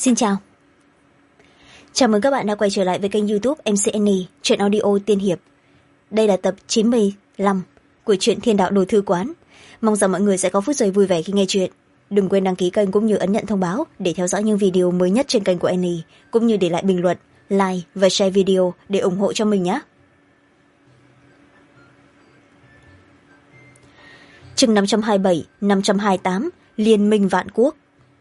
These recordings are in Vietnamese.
Xin chào. Chào mừng các bạn đã quay trở lại với kênh YouTube MC Annie, truyện audio tiên hiệp. Đây là tập 95 của truyện Thiên Đạo Đồ Thư Quán. Mong rằng mọi người sẽ có phút giây vui vẻ khi nghe chuyện. Đừng quên đăng ký kênh cũng như ấn nhận thông báo để theo dõi những video mới nhất trên kênh của Annie, cũng như để lại bình luận, like và share video để ủng hộ cho mình nhé. Chương 527, 528, Liên minh vạn quốc.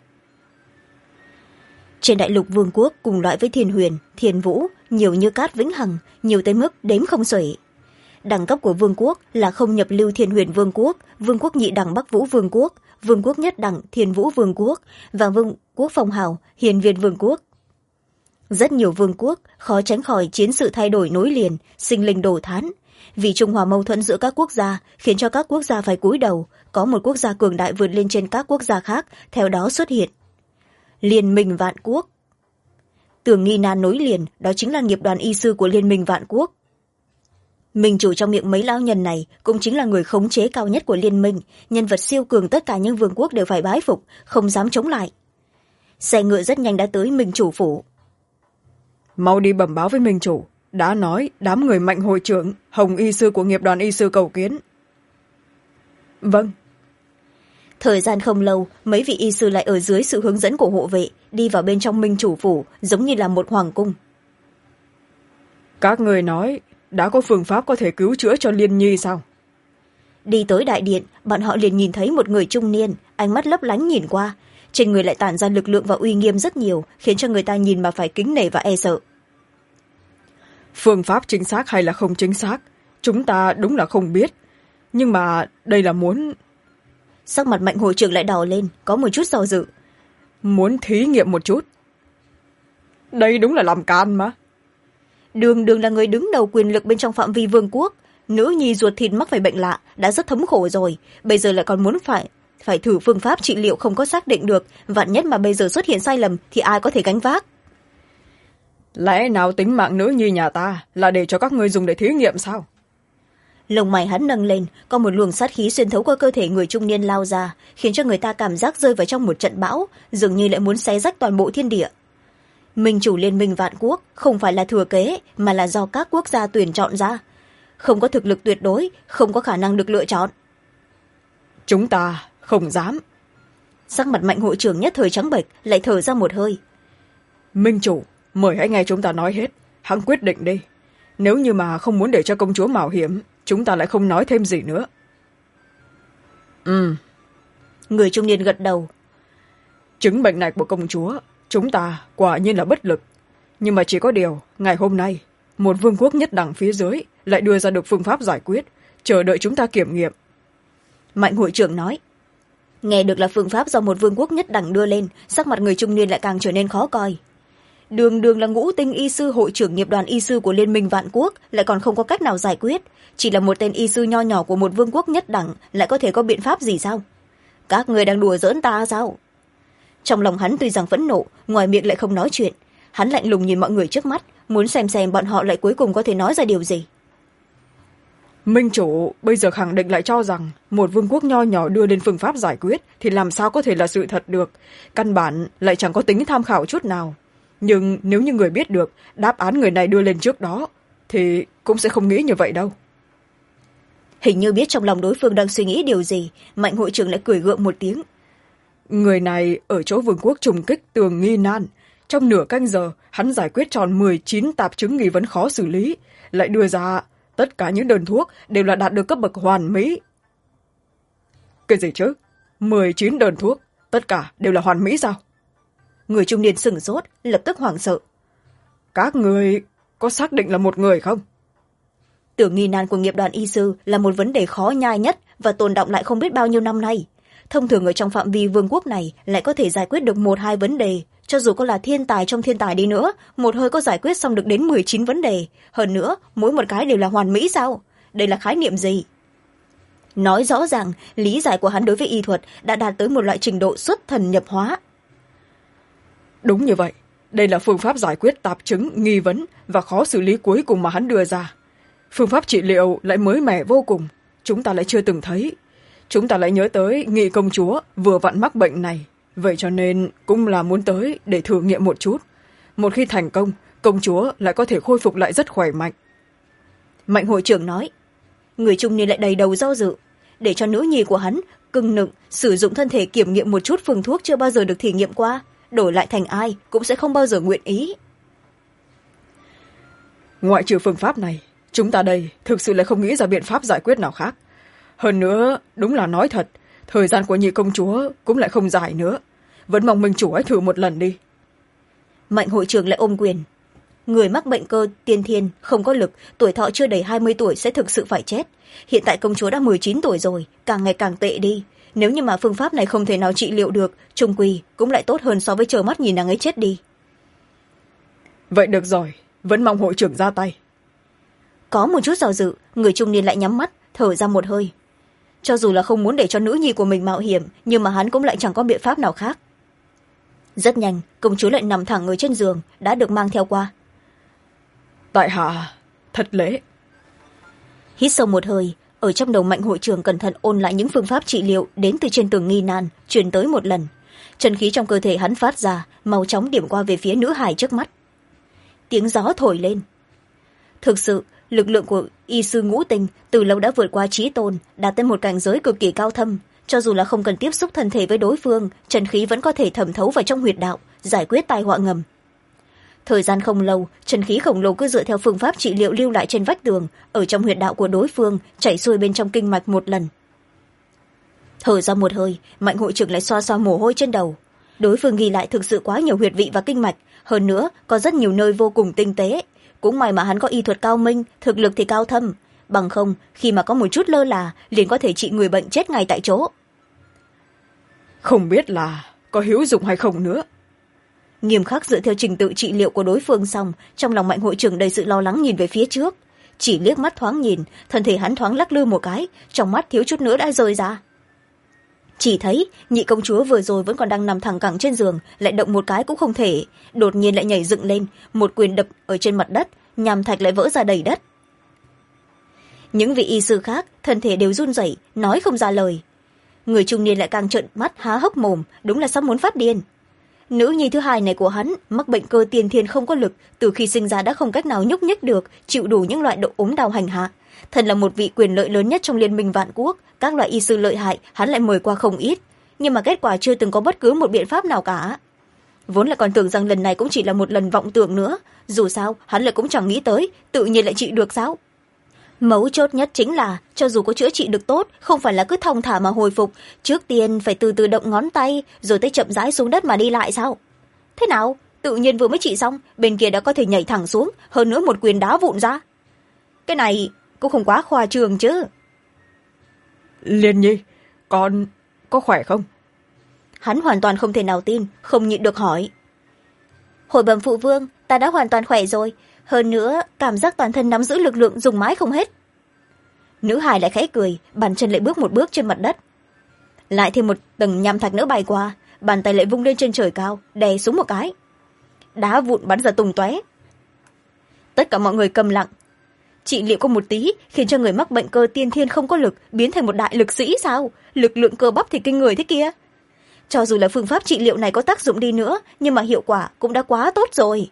Trên đại lục vương quốc cùng loại với Thiên Huyền, Thiên Vũ, nhiều như cát vĩnh hằng, nhiều tới mức đếm không xuể. Đẳng cấp của vương quốc là không nhập lưu Thiên Huyền vương quốc, vương quốc nhị đẳng Bắc Vũ vương quốc, vương quốc nhất đẳng Thiên Vũ vương quốc và vương quốc phong hào Hiền Viên vương quốc. Rất nhiều vương quốc khó tránh khỏi chiến sự thay đổi nối liền, sinh linh đổ thán. Vì trung hòa mâu thuẫn giữa các quốc gia khiến cho các quốc gia phải cúi đầu, có một quốc gia cường đại vượt lên trên các quốc gia khác theo đó xuất hiện. Liên minh vạn quốc. Tường nghi nan nối liền, đó chính là nghiệp đoàn y sư của Liên minh vạn quốc. Minh chủ trong miệng mấy lão nhân này cũng chính là người khống chế cao nhất của liên minh, nhân vật siêu cường tất cả những vương quốc đều phải bái phục, không dám chống lại. Xe ngựa rất nhanh đã tới Minh chủ phủ. Mau đi bẩm báo với Minh chủ, đã nói đám người Mạnh hội trưởng, Hồng y sư của nghiệp đoàn y sư cầu kiến. Vâng. Thời gian không lâu, mấy vị y sư lại ở dưới sự hướng dẫn của hộ vệ, đi vào bên trong Minh chủ phủ, giống như là một hoàng cung. Các người nói, đã có phương pháp có thể cứu chữa cho Liên Nhi sao? Đi tới đại điện, bọn họ liền nhìn thấy một người trung niên, ánh mắt lấp lánh nhìn qua. Trên người lại tản ra lực lượng và uy nghiêm rất nhiều, khiến cho người ta nhìn mà phải kính nể và e sợ. Phương pháp chính xác hay là không chính xác, chúng ta đúng là không biết. Nhưng mà đây là muốn... Sắc mặt Mạnh hội trưởng lại đỏ lên, có một chút do dự. Muốn thí nghiệm một chút. Đây đúng là làm can mà. Đường là người đứng đầu quyền lực bên trong phạm vi vương quốc. Nữ nhi ruột thịt mắc phải bệnh lạ, đã rất thấm khổ rồi. Bây giờ lại còn muốn phải thử phương pháp trị liệu không có xác định được. Vạn nhất mà bây giờ xuất hiện sai lầm thì ai có thể gánh vác. Lẽ nào tính mạng nữ nhi nhà ta là để cho các ngươi dùng để thí nghiệm sao? Lông mày hắn nâng lên, có một luồng sát khí xuyên thấu qua cơ thể người trung niên lao ra, khiến cho người ta cảm giác rơi vào trong một trận bão, dường như lại muốn xé rách toàn bộ thiên địa. Minh chủ liên minh vạn quốc không phải là thừa kế, mà là do các quốc gia tuyển chọn ra. Không có thực lực tuyệt đối, không có khả năng được lựa chọn. Chúng ta không dám. Sắc mặt Mạnh hội trưởng nhất thời trắng bệch, lại thở ra một hơi. Minh chủ, mời hãy nghe chúng ta nói hết, hãng quyết định đi. Nếu như mà không muốn để cho công chúa mạo hiểm, chúng ta lại không nói thêm gì nữa. Người trung niên gật đầu. Chứng bệnh này của công chúa, chúng ta quả nhiên là bất lực. Nhưng mà chỉ có điều, ngày hôm nay, một vương quốc nhất đẳng phía dưới lại đưa ra được phương pháp giải quyết, chờ đợi chúng ta kiểm nghiệm. Mạnh hội trưởng nói. Nghe được là phương pháp do một vương quốc nhất đẳng đưa lên, sắc mặt người trung niên lại càng trở nên khó coi. Đường là ngũ tinh y sư hội trưởng nghiệp đoàn y sư của Liên minh vạn quốc, lại còn không có cách nào giải quyết. Chỉ là một tên y sư nho nhỏ của một vương quốc nhất đẳng, lại có thể có biện pháp gì sao? Các người đang đùa giỡn ta sao? Trong lòng hắn tuy rằng phẫn nộ, ngoài miệng lại không nói chuyện. Hắn lạnh lùng nhìn mọi người trước mắt, muốn xem bọn họ lại cuối cùng có thể nói ra điều gì. Minh chủ bây giờ khẳng định lại cho rằng một vương quốc nho nhỏ đưa lên phương pháp giải quyết thì làm sao có thể là sự thật được. Căn bản lại chẳng có tính tham khảo chút nào. Nhưng nếu như người biết được đáp án người này đưa lên trước đó thì cũng sẽ không nghĩ như vậy đâu. Hình như biết trong lòng đối phương đang suy nghĩ điều gì, Mạnh hội trưởng lại cười gượng một tiếng. Người này ở chỗ vương quốc trùng kích tường nghi nan. Trong nửa canh giờ hắn giải quyết tròn 19 tạp chứng nghi vấn khó xử lý, lại đưa ra tất cả những đơn thuốc đều là đạt được cấp bậc hoàn mỹ. Cái gì chứ? 19 đơn thuốc, tất cả đều là hoàn mỹ sao? Người trung niên sửng sốt, lập tức hoảng sợ. Các người có xác định là một người không? Tưởng nghi nan của nghiệp đoàn y sư là một vấn đề khó nhai nhất và tồn đọng lại không biết bao nhiêu năm nay. Thông thường ở trong phạm vi vương quốc này lại có thể giải quyết được 1-2 vấn đề. Cho dù có là thiên tài trong thiên tài đi nữa, một hơi có giải quyết xong được đến 19 vấn đề. Hơn nữa, mỗi một cái đều là hoàn mỹ sao? Đây là khái niệm gì? Nói rõ ràng, lý giải của hắn đối với y thuật đã đạt tới một loại trình độ xuất thần nhập hóa. Đúng như vậy, đây là phương pháp giải quyết tạp chứng, nghi vấn và khó xử lý cuối cùng mà hắn đưa ra. Phương pháp trị liệu lại mới mẻ vô cùng, chúng ta lại chưa từng thấy. Chúng ta lại nhớ tới Nghị công chúa vừa vặn mắc bệnh này, vậy cho nên cũng là muốn tới để thử nghiệm một chút. Một khi thành công, công chúa lại có thể khôi phục lại rất khỏe mạnh. Mạnh hội trưởng nói. Người trung niên lại đầy đầu do dự, để cho nữ nhi của hắn cưng nựng sử dụng thân thể kiểm nghiệm một chút phương thuốc chưa bao giờ được thử nghiệm qua, đổi lại thành ai cũng sẽ không bao giờ nguyện ý. Ngoại trừ phương pháp này, chúng ta đây thực sự là không nghĩ ra biện pháp giải quyết nào khác. Hơn nữa, đúng là nói thật, thời gian của nhị công chúa cũng lại không dài nữa. Vẫn mong minh chủ hãy thử một lần đi. Mạnh hội trưởng lại ôm quyền. Người mắc bệnh cơ tiên thiên không có lực, tuổi thọ chưa đầy 20 tuổi sẽ thực sự phải chết. Hiện tại công chúa đã 19 tuổi rồi, càng ngày càng tệ đi. Nếu như mà phương pháp này không thể nào trị liệu được, trung quy cũng lại tốt hơn so với chờ mắt nhìn nàng ấy chết đi. Vậy được rồi, vẫn mong hội trưởng ra tay. Có một chút do dự, người trung niên lại nhắm mắt, thở ra một hơi. Cho dù là không muốn để cho nữ nhi của mình mạo hiểm, nhưng mà hắn cũng lại chẳng có biện pháp nào khác. Rất nhanh, công chúa lại nằm thẳng ở trên giường, đã được mang theo qua. Tại hạ thật lễ. Hít sâu một hơi, ở trong đầu Mạnh hội trưởng cẩn thận ôn lại những phương pháp trị liệu đến từ trên tường nghi nan, truyền tới một lần. Chân khí trong cơ thể hắn phát ra, mau chóng điểm qua về phía nữ hài trước mắt. Tiếng gió thổi lên. Thực sự, lực lượng của y sư ngũ tinh từ lâu đã vượt qua trí tôn, đạt tới một cảnh giới cực kỳ cao thâm. Cho dù là không cần tiếp xúc thân thể với đối phương, chân khí vẫn có thể thẩm thấu vào trong huyệt đạo, giải quyết tai họa ngầm. Thời gian không lâu, chân khí khổng lồ cứ dựa theo phương pháp trị liệu lưu lại trên vách tường, ở trong huyệt đạo của đối phương, chảy xuôi bên trong kinh mạch một lần. Thở ra một hơi, Mạnh hội trưởng lại xoa xoa mồ hôi trên đầu. Đối phương ghi lại thực sự quá nhiều huyệt vị và kinh mạch, hơn nữa có rất nhiều nơi vô cùng tinh tế. Cũng may mà hắn có y thuật cao minh, thực lực thì cao thâm. Bằng không, khi mà có một chút lơ là, liền có thể trị người bệnh chết ngay tại chỗ. Không biết là có hữu dụng hay không nữa. Nghiêm khắc dựa theo trình tự trị liệu của đối phương xong, trong lòng Mạnh hội trưởng đầy sự lo lắng nhìn về phía trước. Chỉ liếc mắt thoáng nhìn, thân thể hắn thoáng lắc lư một cái, trong mắt thiếu chút nữa đã rơi ra. Chỉ thấy nhị công chúa vừa rồi vẫn còn đang nằm thẳng cẳng trên giường, lại động một cái cũng không thể, đột nhiên lại nhảy dựng lên, một quyền đập ở trên mặt đất, nham thạch lại vỡ ra đầy đất. Những vị y sư khác thân thể đều run rẩy, nói không ra lời. Người trung niên lại càng trợn mắt há hốc mồm, đúng là sắp muốn phát điên. Nữ nhi thứ hai này của hắn mắc bệnh cơ tiên thiên không có lực, từ khi sinh ra đã không cách nào nhúc nhích được, chịu đủ những loại độ ốm đau hành hạ. Thần là một vị quyền lợi lớn nhất trong liên minh vạn quốc, các loại y sư lợi hại hắn lại mời qua không ít, nhưng mà kết quả chưa từng có bất cứ một biện pháp nào cả. Vốn lại còn tưởng rằng lần này cũng chỉ là một lần vọng tưởng nữa, dù sao hắn lại cũng chẳng nghĩ tới tự nhiên lại trị được sao. Mấu chốt nhất chính là cho dù có chữa trị được tốt, không phải là cứ thong thả mà hồi phục, trước tiên phải từ từ động ngón tay rồi tới chậm rãi xuống đất mà đi lại sao. Thế nào, tự nhiên vừa mới trị xong, bên kia đã có thể nhảy thẳng xuống, hơn nữa một quyền đá vụn ra. Cái này cũng không quá khoa trương chứ. Liên nhi, con có khỏe không? Hắn hoàn toàn không thể nào tin, không nhịn được hỏi. Hồi bẩm phụ vương, ta đã hoàn toàn khỏe rồi, hơn nữa cảm giác toàn thân nắm giữ lực lượng dùng mãi không hết. Nữ hài lại khẽ cười, bàn chân lại bước một bước trên mặt đất. Lại thêm một tầng nham thạch nữa bay qua, bàn tay lại vung lên trên trời cao, đè xuống một cái. Đá vụn bắn ra tung tóe. Tất cả mọi người câm lặng. Trị liệu có một tí khiến cho người mắc bệnh cơ tiên thiên không có lực biến thành một đại lực sĩ sao? Lực lượng cơ bắp thì kinh người thế kia. Cho dù là phương pháp trị liệu này có tác dụng đi nữa, nhưng mà hiệu quả cũng đã quá tốt rồi.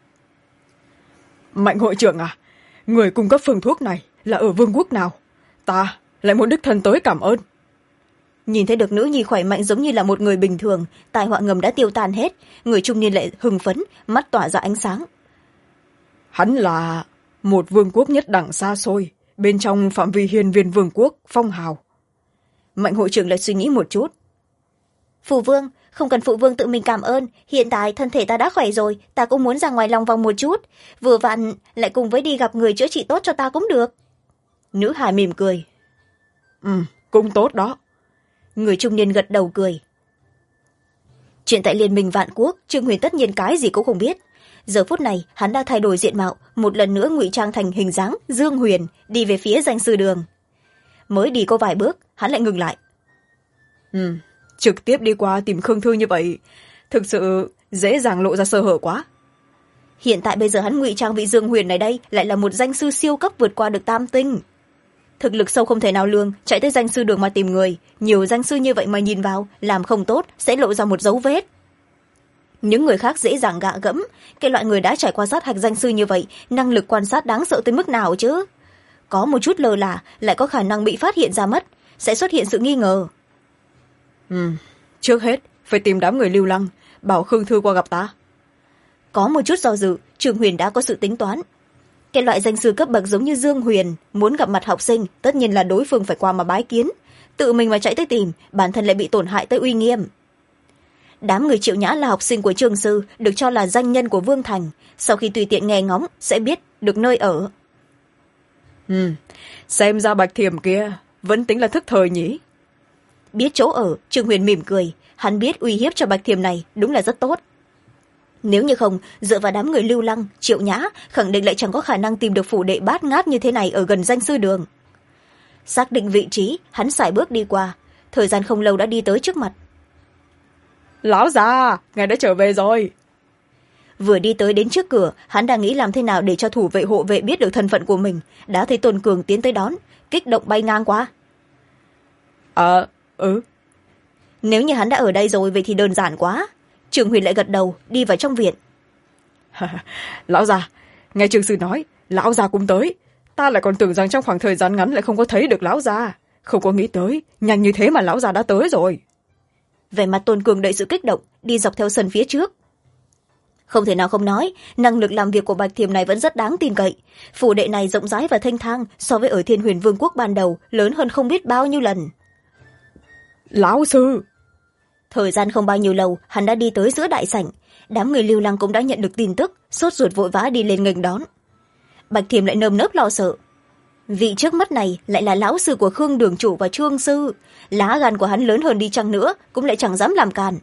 Mạnh hội trưởng à, người cung cấp phương thuốc này là ở vương quốc nào? Ta lại muốn đích thân tới cảm ơn. Nhìn thấy được nữ nhi khỏe mạnh giống như là một người bình thường, tai họa ngầm đã tiêu tan hết, người trung niên lại hưng phấn, mắt tỏa ra ánh sáng. Hắn là một vương quốc nhất đẳng xa xôi, bên trong phạm vi hiên viên vương quốc phong hào. Mạnh hội trưởng lại suy nghĩ một chút. Phụ vương, không cần phụ vương tự mình cảm ơn, hiện tại thân thể ta đã khỏe rồi, ta cũng muốn ra ngoài lòng vòng một chút, vừa vặn lại cùng với đi gặp người chữa trị tốt cho ta cũng được. Nữ hài mỉm cười. Cũng tốt đó. Người trung niên gật đầu cười. Chuyện tại liên minh vạn quốc, Trương Huyền tất nhiên cái gì cũng không biết. Giờ phút này hắn đã thay đổi diện mạo, một lần nữa ngụy trang thành hình dáng Dương Huyền, đi về phía danh sư đường. Mới đi có vài bước, hắn lại ngừng lại. Trực tiếp đi qua tìm Khương Thư như vậy, thực sự dễ dàng lộ ra sơ hở quá. Hiện tại bây giờ hắn ngụy trang vị Dương Huyền này đây lại là một danh sư siêu cấp vượt qua được tam tinh. thực lực sâu không thể nào lường, chạy tới danh sư đường mà tìm người, nhiều danh sư như vậy mà nhìn vào, làm không tốt sẽ lộ ra một dấu vết. Những người khác dễ dàng gạ gẫm, cái loại người đã trải qua sát hạch danh sư như vậy, năng lực quan sát đáng sợ tới mức nào chứ. Có một chút lơ là lại có khả năng bị phát hiện ra mất, sẽ xuất hiện sự nghi ngờ. Trước hết phải tìm đám người Lưu Lăng, bảo Khương Thư qua gặp ta. Có một chút do dự, Trường Huyền đã có sự tính toán. Cái loại danh sư cấp bậc giống như Dương Huyền muốn gặp mặt học sinh, tất nhiên là đối phương phải qua mà bái kiến, tự mình mà chạy tới tìm, bản thân lại bị tổn hại tới uy nghiêm. Đám người Triệu Nhã là học sinh của Trương sư, được cho là danh nhân của Vương Thành, sau khi tùy tiện nghe ngóng sẽ biết được nơi ở. Xem ra Bạch Thiểm kia vẫn tính là thức thời nhỉ. Biết chỗ ở, Trương Huyền mỉm cười, hắn biết uy hiếp cho Bạch Thiểm này đúng là rất tốt. Nếu như không, dựa vào đám người Lưu Lăng, Triệu Nhã, khẳng định lại chẳng có khả năng tìm được phủ đệ bát ngát như thế này ở gần danh sư đường. Xác định vị trí, hắn sải bước đi qua, thời gian không lâu đã đi tới trước mặt. Lão già, ngài đã trở về rồi. Vừa đi tới đến trước cửa, hắn đang nghĩ làm thế nào để cho thủ vệ hộ vệ biết được thân phận của mình, đã thấy Tôn Cường tiến tới đón, kích động bay ngang qua. Nếu như hắn đã ở đây rồi, vậy thì đơn giản quá. Trường Huyền lại gật đầu, đi vào trong viện. Lão già, nghe Trương sư nói lão già cũng tới, ta lại còn tưởng rằng trong khoảng thời gian ngắn lại không có thấy được lão già, không có nghĩ tới nhanh như thế mà lão già đã tới rồi. Vẻ mặt Tôn Cường đợi sự kích động, đi dọc theo sân phía trước. Không thể nào không nói, năng lực làm việc của Bạch Thiểm này vẫn rất đáng tin cậy. Phủ đệ này rộng rãi và thanh thang, so với ở Thiên Huyền Vương quốc ban đầu lớn hơn không biết bao nhiêu lần. Lão sư. Thời gian không bao nhiêu lâu, hắn đã đi tới giữa đại sảnh. Đám người Lưu Lăng cũng đã nhận được tin tức, sốt ruột vội vã đi lên nghênh đón. Bạch Thiểm lại nơm nớp lo sợ. Vị trước mắt này lại là lão sư của Khương đường chủ và Trương sư, lá gan của hắn lớn hơn đi chăng nữa cũng lại chẳng dám làm càn.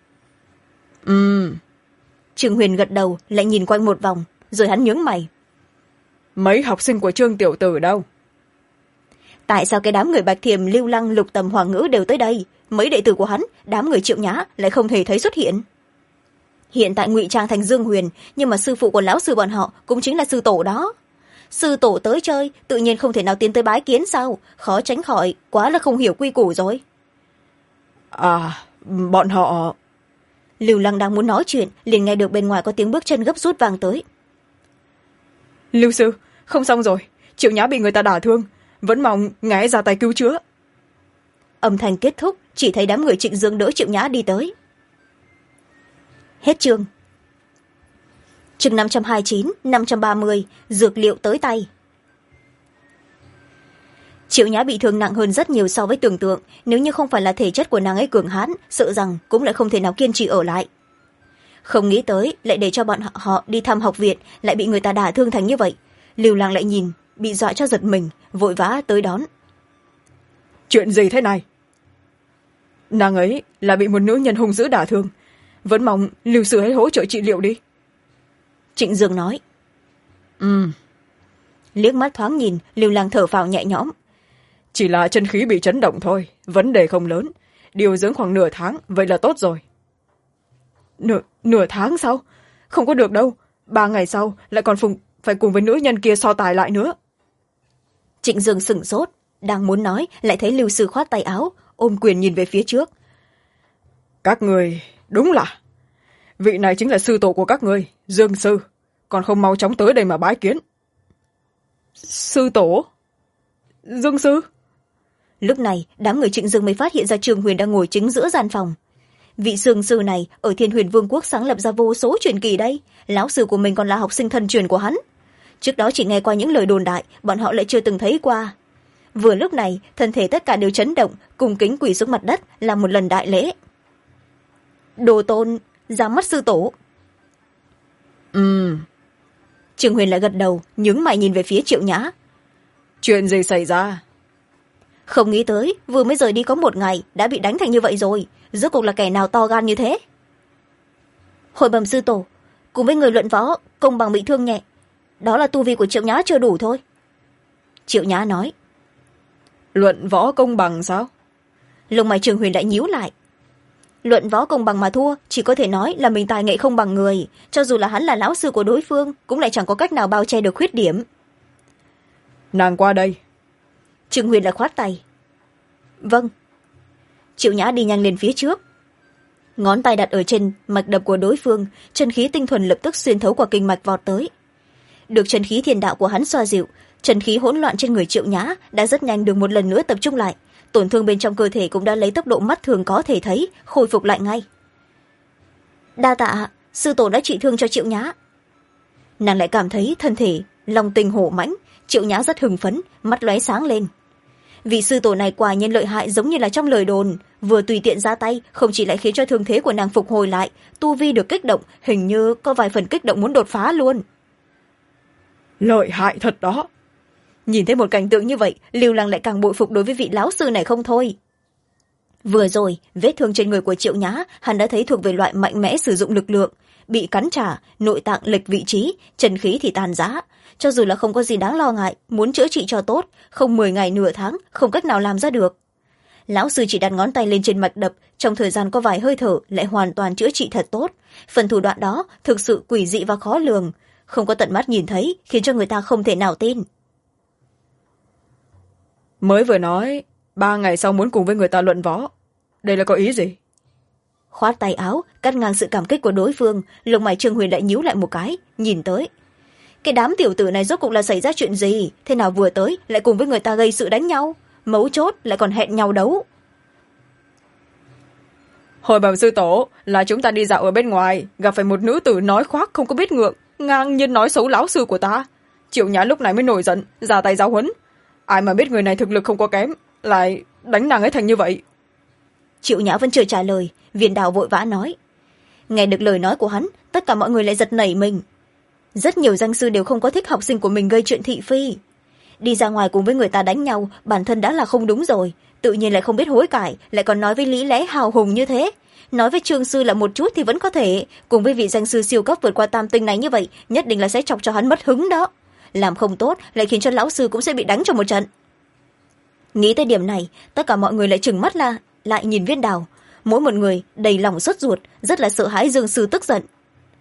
Trương Huyền gật đầu, lại nhìn quanh một vòng, rồi hắn nhướng mày. Mấy học sinh của Trương tiểu tử đâu? Tại sao cái đám người Bạch Thiểm, Lưu Lăng, Lục Tầm, Hoàng Ngữ đều tới đây, mấy đệ tử của hắn, đám người Triệu Nhã lại không hề thấy xuất hiện? Hiện tại ngụy trang thành Dương Huyền, nhưng mà sư phụ của lão sư bọn họ cũng chính là sư tổ đó. Sư tổ tới chơi, tự nhiên không thể nào tiến tới bái kiến sao? Khó tránh khỏi, quá là không hiểu quy củ rồi. Bọn họ... Lưu Lăng đang muốn nói chuyện, liền nghe được bên ngoài có tiếng bước chân gấp rút vang tới. Lưu sư, không xong rồi, Triệu Nhã bị người ta đả thương, vẫn mong ngài ra tay cứu chữa. Âm thanh kết thúc, chỉ thấy đám người Trịnh Dương đỡ Triệu Nhã đi tới. Hết chương. Chương 529, 530, dược liệu tới tay. Triệu Nhã bị thương nặng hơn rất nhiều so với tưởng tượng, nếu như không phải là thể chất của nàng ấy cường hãn, sợ rằng cũng lại không thể nào kiên trì ở lại. Không nghĩ tới, lại để cho bọn họ đi thăm học viện, lại bị người ta đả thương thành như vậy. Lưu Lăng lại nhìn, bị dọa cho giật mình, vội vã tới đón. Chuyện gì thế này? Nàng ấy là bị một nữ nhân hung dữ đả thương, vẫn mong Lưu sư hãy hỗ trợ trị liệu đi. Trịnh Dương nói. Liếc mắt thoáng nhìn, Lưu Lăng thở phào nhẹ nhõm. Chỉ là chân khí bị chấn động thôi, vấn đề không lớn, điều dưỡng khoảng nửa tháng, vậy là tốt rồi. Nửa tháng sao? Không có được đâu, 3 ngày sau lại còn phải cùng với nữ nhân kia so tài lại nữa. Trịnh Dương sửng sốt, đang muốn nói lại thấy Lưu sư khoát tay áo, ôm quyền nhìn về phía trước. Các người đúng là vị này chính là sư tổ của các người, Dương sư, còn không mau chóng tới đây mà bái kiến. Sư tổ? Dương sư? Lúc này đám người Trịnh Dương mới phát hiện ra Trường Huyền đang ngồi chính giữa gian phòng. Vị Dương sư này ở Thiên Huyền Vương quốc sáng lập ra vô số truyền kỳ đây, lão sư của mình còn là học sinh thân truyền của hắn. Trước đó chỉ nghe qua những lời đồn đại, bọn họ lại chưa từng thấy qua. Vừa lúc này thân thể tất cả đều chấn động, cùng kính quỳ xuống mặt đất làm một lần đại lễ. Đồ tôn ra mắt sư tổ. Trường Huyền lại gật đầu, nhướng mày nhìn về phía Triệu Nhã. Chuyện gì xảy ra? Không nghĩ tới vừa mới rời đi có 1 ngày đã bị đánh thành như vậy rồi, rốt cuộc là kẻ nào to gan như thế? Hồi bẩm sư tổ, cùng với người luận võ, công bằng bị thương nhẹ, đó là tu vi của Triệu Nhã chưa đủ thôi. Triệu Nhã nói. Luận võ công bằng sao? Lông mày Trường Huyền lại nhíu lại. Luận võ công bằng mà thua, chỉ có thể nói là mình tài nghệ không bằng người, cho dù là hắn là lão sư của đối phương cũng lại chẳng có cách nào bao che được khuyết điểm. Nàng qua đây. Trương Huyền lại khoát tay. Vâng. Triệu Nhã đi nhanh lên phía trước, ngón tay đặt ở trên mạch đập của đối phương, chân khí tinh thuần lập tức xuyên thấu qua kinh mạch vọt tới. Được chân khí thiên đạo của hắn xoa dịu, chân khí hỗn loạn trên người Triệu Nhã đã rất nhanh được một lần nữa tập trung lại, tổn thương bên trong cơ thể cũng đã lấy tốc độ mắt thường có thể thấy khôi phục lại ngay. Đa tạ, sư tổ đã trị thương cho Triệu Nhã. Nàng lại cảm thấy thân thể lòng tình hổ mãnh. Triệu Nhã rất hưng phấn, mắt lóe sáng lên. Vị sư tổ này quả nhiên lợi hại, giống như là trong lời đồn, vừa tùy tiện ra tay không chỉ lại khiến cho thương thế của nàng phục hồi lại, tu vi được kích động, hình như có vài phần kích động muốn đột phá luôn. Lợi hại thật đó. Nhìn thấy một cảnh tượng như vậy, Lưu Lăng lại càng bội phục đối với vị lão sư này không thôi. Vừa rồi vết thương trên người của Triệu Nhã hắn đã thấy thuộc về loại mạnh mẽ sử dụng lực lượng, bị cắn trả, nội tạng lệch vị trí, chân khí thì tàn rã. Cho dù là không có gì đáng lo ngại, muốn chữa trị cho tốt, không 10 ngày nửa tháng không cách nào làm ra được. Lão sư chỉ đặt ngón tay lên trên mạch đập, trong thời gian có vài hơi thở lại hoàn toàn chữa trị thật tốt. Phần thủ đoạn đó thực sự quỷ dị và khó lường, không có tận mắt nhìn thấy khiến cho người ta không thể nào tin. Mới vừa nói 3 ngày sau muốn cùng với người ta luận võ, đây là có ý gì? Khoát tay áo cắt ngang sự cảm kích của đối phương, lông mày Trương Huyền lại nhíu lại một cái, nhìn tới. Cái đám tiểu tử này rốt cuộc là xảy ra chuyện gì, thế nào vừa tới lại cùng với người ta gây sự đánh nhau, mấu chốt lại còn hẹn nhau đấu. Hồi bẩm sư tổ là chúng ta đi dạo ở bên ngoài, gặp phải một nữ tử nói khoác không có biết ngượng, ngang nhiên nói xấu lão sư của ta. Triệu Nhã lúc này mới nổi giận ra tay giáo huấn. Ai mà biết người này thực lực không có kém, lại đánh nàng ấy thành như vậy. Triệu Nhã vẫn chưa trả lời, Viên Đào vội vã nói. Nghe được lời nói của hắn, tất cả mọi người lại giật nảy mình. Rất nhiều danh sư đều không có thích học sinh của mình gây chuyện thị phi. Đi ra ngoài cùng với người ta đánh nhau, bản thân đã là không đúng rồi, tự nhiên lại không biết hối cải, lại còn nói với lý lẽ hào hùng như thế. Nói với Trương sư là một chút thì vẫn có thể, cùng với vị danh sư siêu cấp vượt qua tam tinh này như vậy, nhất định là sẽ chọc cho hắn mất hứng đó. Làm không tốt lại khiến cho lão sư cũng sẽ bị đánh cho một trận. Nghĩ tới điểm này, tất cả mọi người lại trừng mắt lại nhìn Viên Đào, mỗi một người đầy lòng sốt ruột, rất là sợ hãi Dương sư tức giận.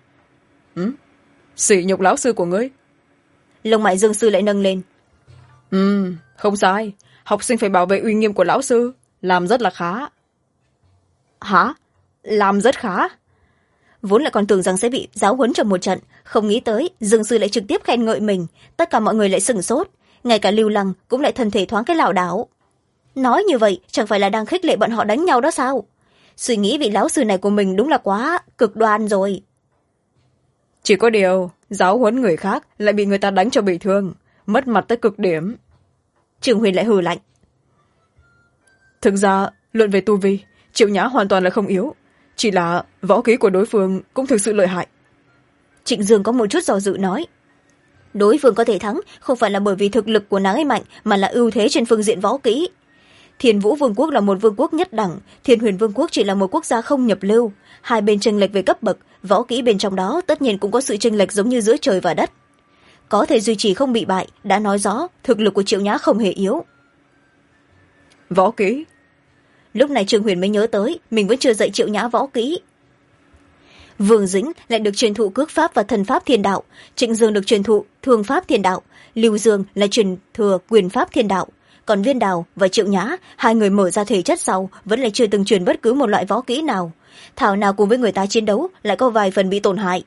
Sỉ nhục lão sư của ngươi. Lông mày Dương sư lại nâng lên. Không sai, học sinh phải bảo vệ uy nghiêm của lão sư, làm rất là khá. Hả? Làm rất khá? Vốn lại còn tưởng rằng sẽ bị giáo huấn trong một trận, không nghĩ tới Dương sư lại trực tiếp khen ngợi mình, tất cả mọi người lại sửng sốt, ngay cả Lưu Lăng cũng lại thân thể thoáng cái lảo đảo. Nói như vậy chẳng phải là đang khích lệ bọn họ đánh nhau đó sao? Suy nghĩ vị lão sư này của mình đúng là quá cực đoan rồi. Chỉ có điều giáo huấn người khác lại bị người ta đánh cho bị thương, mất mặt tới cực điểm. Trương Huyền lại hừ lạnh. Thực ra luận về tu vi, Triệu Nhã hoàn toàn là không yếu, chỉ là võ kỹ của đối phương cũng thực sự lợi hại. Trịnh Dương có một chút do dự nói. Đối phương có thể thắng không phải là bởi vì thực lực của nàng ấy mạnh, mà là ưu thế trên phương diện võ kỹ. Thiên Vũ Vương quốc là một vương quốc nhất đẳng, Thiên Huyền Vương quốc chỉ là một quốc gia không nhập lưu, hai bên chênh lệch về cấp bậc, võ kỹ bên trong đó tất nhiên cũng có sự chênh lệch giống như giữa trời và đất. Có thể duy trì không bị bại đã nói rõ thực lực của Triệu Nhã không hề yếu. Võ kỹ? Lúc này Trương Huyền mới nhớ tới mình vẫn chưa dạy Triệu Nhã võ kỹ. Vương Dĩnh lại được truyền thụ cước pháp và thần pháp thiên đạo, Trịnh Dương được truyền thụ thương pháp thiên đạo, Lưu Dương là truyền thừa quyền pháp thiên đạo, còn Viên Đào và Triệu Nhã, hai người mở ra thể chất sau vẫn lại chưa từng truyền bất cứ một loại võ kỹ nào, thảo nào cùng với người ta chiến đấu lại có vài phần bị tổn hại.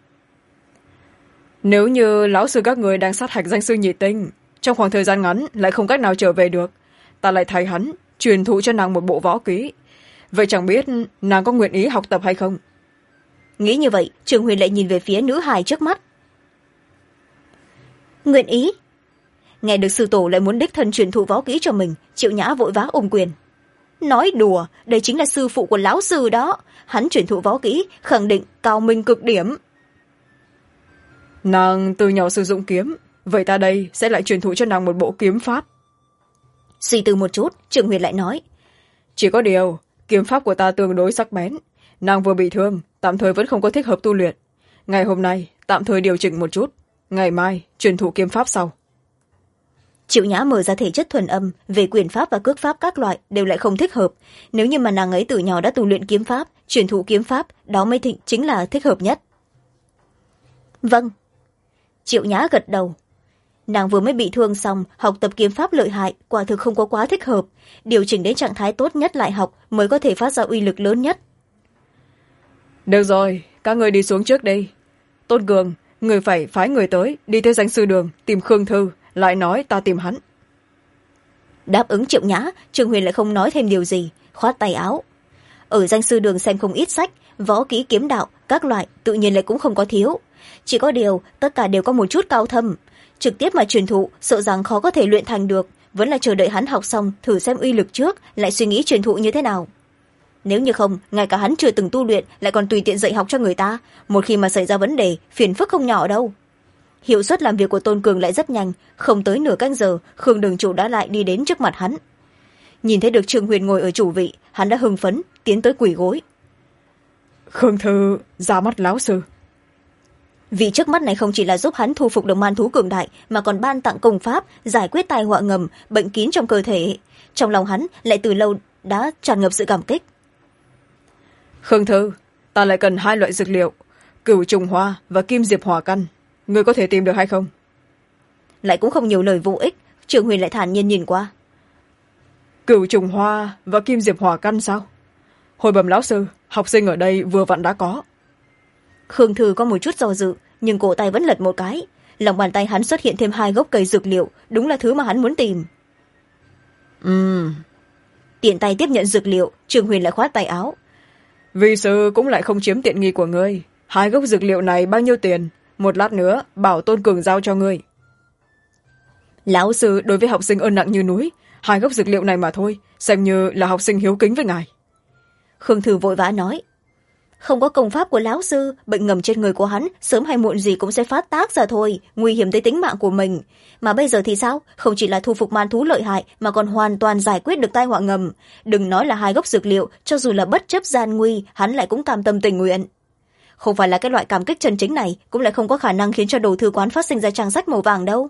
Nếu như lão sư các người đang sát hạch danh sư nhị tinh, trong khoảng thời gian ngắn lại không cách nào trở về được, ta lại thay hắn truyền thụ cho nàng một bộ võ kỹ, vậy chẳng biết nàng có nguyện ý học tập hay không? Nghĩ như vậy, Trương Huyền lại nhìn về phía nữ hài trước mắt. Nguyện ý? Nghe được sư tổ lại muốn đích thân truyền thụ võ kỹ cho mình, Triệu Nhã vội vã ôm quyền. Nói đùa, đây chính là sư phụ của lão sư đó, hắn truyền thụ võ kỹ khẳng định cao minh cực điểm. Nàng từ nhỏ sử dụng kiếm, vậy ta đây sẽ lại truyền thụ cho nàng một bộ kiếm pháp. Suy tư một chút, Trương Huyền lại nói. Chỉ có điều kiếm pháp của ta tương đối sắc bén, nàng vừa bị thương, tạm thời vẫn không có thích hợp tu luyện. Ngày hôm nay tạm thời điều chỉnh một chút, ngày mai truyền thụ kiếm pháp sau. Triệu Nhã mở ra thể chất thuần âm, về quyền pháp và cước pháp các loại đều lại không thích hợp. Nếu như mà nàng ấy từ nhỏ đã tu luyện kiếm pháp, truyền thụ kiếm pháp, đó mới chính là thích hợp nhất. Vâng. Triệu Nhã gật đầu. nàng vừa mới bị thương xong, học tập kiếm pháp lợi hại, quả thực không có quá thích hợp. Điều chỉnh đến trạng thái tốt nhất lại học mới có thể phát ra uy lực lớn nhất. Được rồi, các người đi xuống trước đi. Tôn Cường, người phải phái người tới đi tới danh sư đường tìm Khương Thư, lại nói ta tìm hắn. Đáp ứng Triệu Nhã, Trương Huyền lại không nói thêm điều gì, khoát tay áo. Ở danh sư đường xem không ít sách, võ kỹ kiếm đạo các loại tự nhiên lại cũng không có thiếu. Chỉ có điều tất cả đều có một chút cao thâm, trực tiếp mà truyền thụ sợ rằng khó có thể luyện thành được, vẫn là chờ đợi hắn học xong thử xem uy lực trước, lại suy nghĩ truyền thụ như thế nào. Nếu như không, ngay cả hắn chưa từng tu luyện lại còn tùy tiện dạy học cho người ta, một khi mà xảy ra vấn đề phiền phức không nhỏ đâu. Hiệu suất làm việc của Tôn Cường lại rất nhanh, không tới nửa canh giờ Khương đường chủ đã lại đi đến trước mặt hắn. Nhìn thấy được Trương Huyền ngồi ở chủ vị, hắn đã hưng phấn tiến tới quỳ gối. Khương Thư ra mắt lão sư. Vị trước mắt này không chỉ là giúp hắn thu phục được man thú cường đại, mà còn ban tặng công pháp giải quyết tai họa ngầm bệnh kín trong cơ thể. Trong lòng hắn lại từ lâu đã tràn ngập sự cảm kích. Khương Thư, ta lại cần 2 loại dược liệu, Cửu Trùng Hoa và Kim Diệp Hỏa Căn, ngươi có thể tìm được hay không? Lại cũng không nhiều lời vô ích, Trương Huyền lại thản nhiên nhìn qua. Cửu Trùng Hoa và Kim Diệp Hỏa Căn sao? Hồi bẩm lão sư, học sinh ở đây vừa vặn đã có. Khương Thư có một chút do dự, nhưng cổ tay vẫn lật một cái, lòng bàn tay hắn xuất hiện thêm 2 gốc cây dược liệu, đúng là thứ mà hắn muốn tìm. Tiện tay tiếp nhận dược liệu, Trương Huyền lại khoát tay áo. Vi sư cũng lại không chiếm tiện nghi của ngươi. 2 gốc dược liệu này bao nhiêu tiền? Một lát nữa bảo Tôn Cường giao cho ngươi. Lão sư đối với học sinh ơn nặng như núi, 2 gốc dược liệu này mà thôi, xem như là học sinh hiếu kính với ngài. Khương Thư vội vã nói. Không có công pháp của lão sư, bệnh ngầm trên người của hắn sớm hay muộn gì cũng sẽ phát tác ra thôi, nguy hiểm tới tính mạng của mình. Mà bây giờ thì sao? Không chỉ là thu phục man thú lợi hại, mà còn hoàn toàn giải quyết được tai họa ngầm. Đừng nói là 2 gốc dược liệu, cho dù là bất chấp gian nguy, hắn lại cũng cam tâm tình nguyện. Không phải là cái loại cảm kích chân chính này, cũng lại không có khả năng khiến cho đồ thư quán phát sinh ra trang sách màu vàng đâu.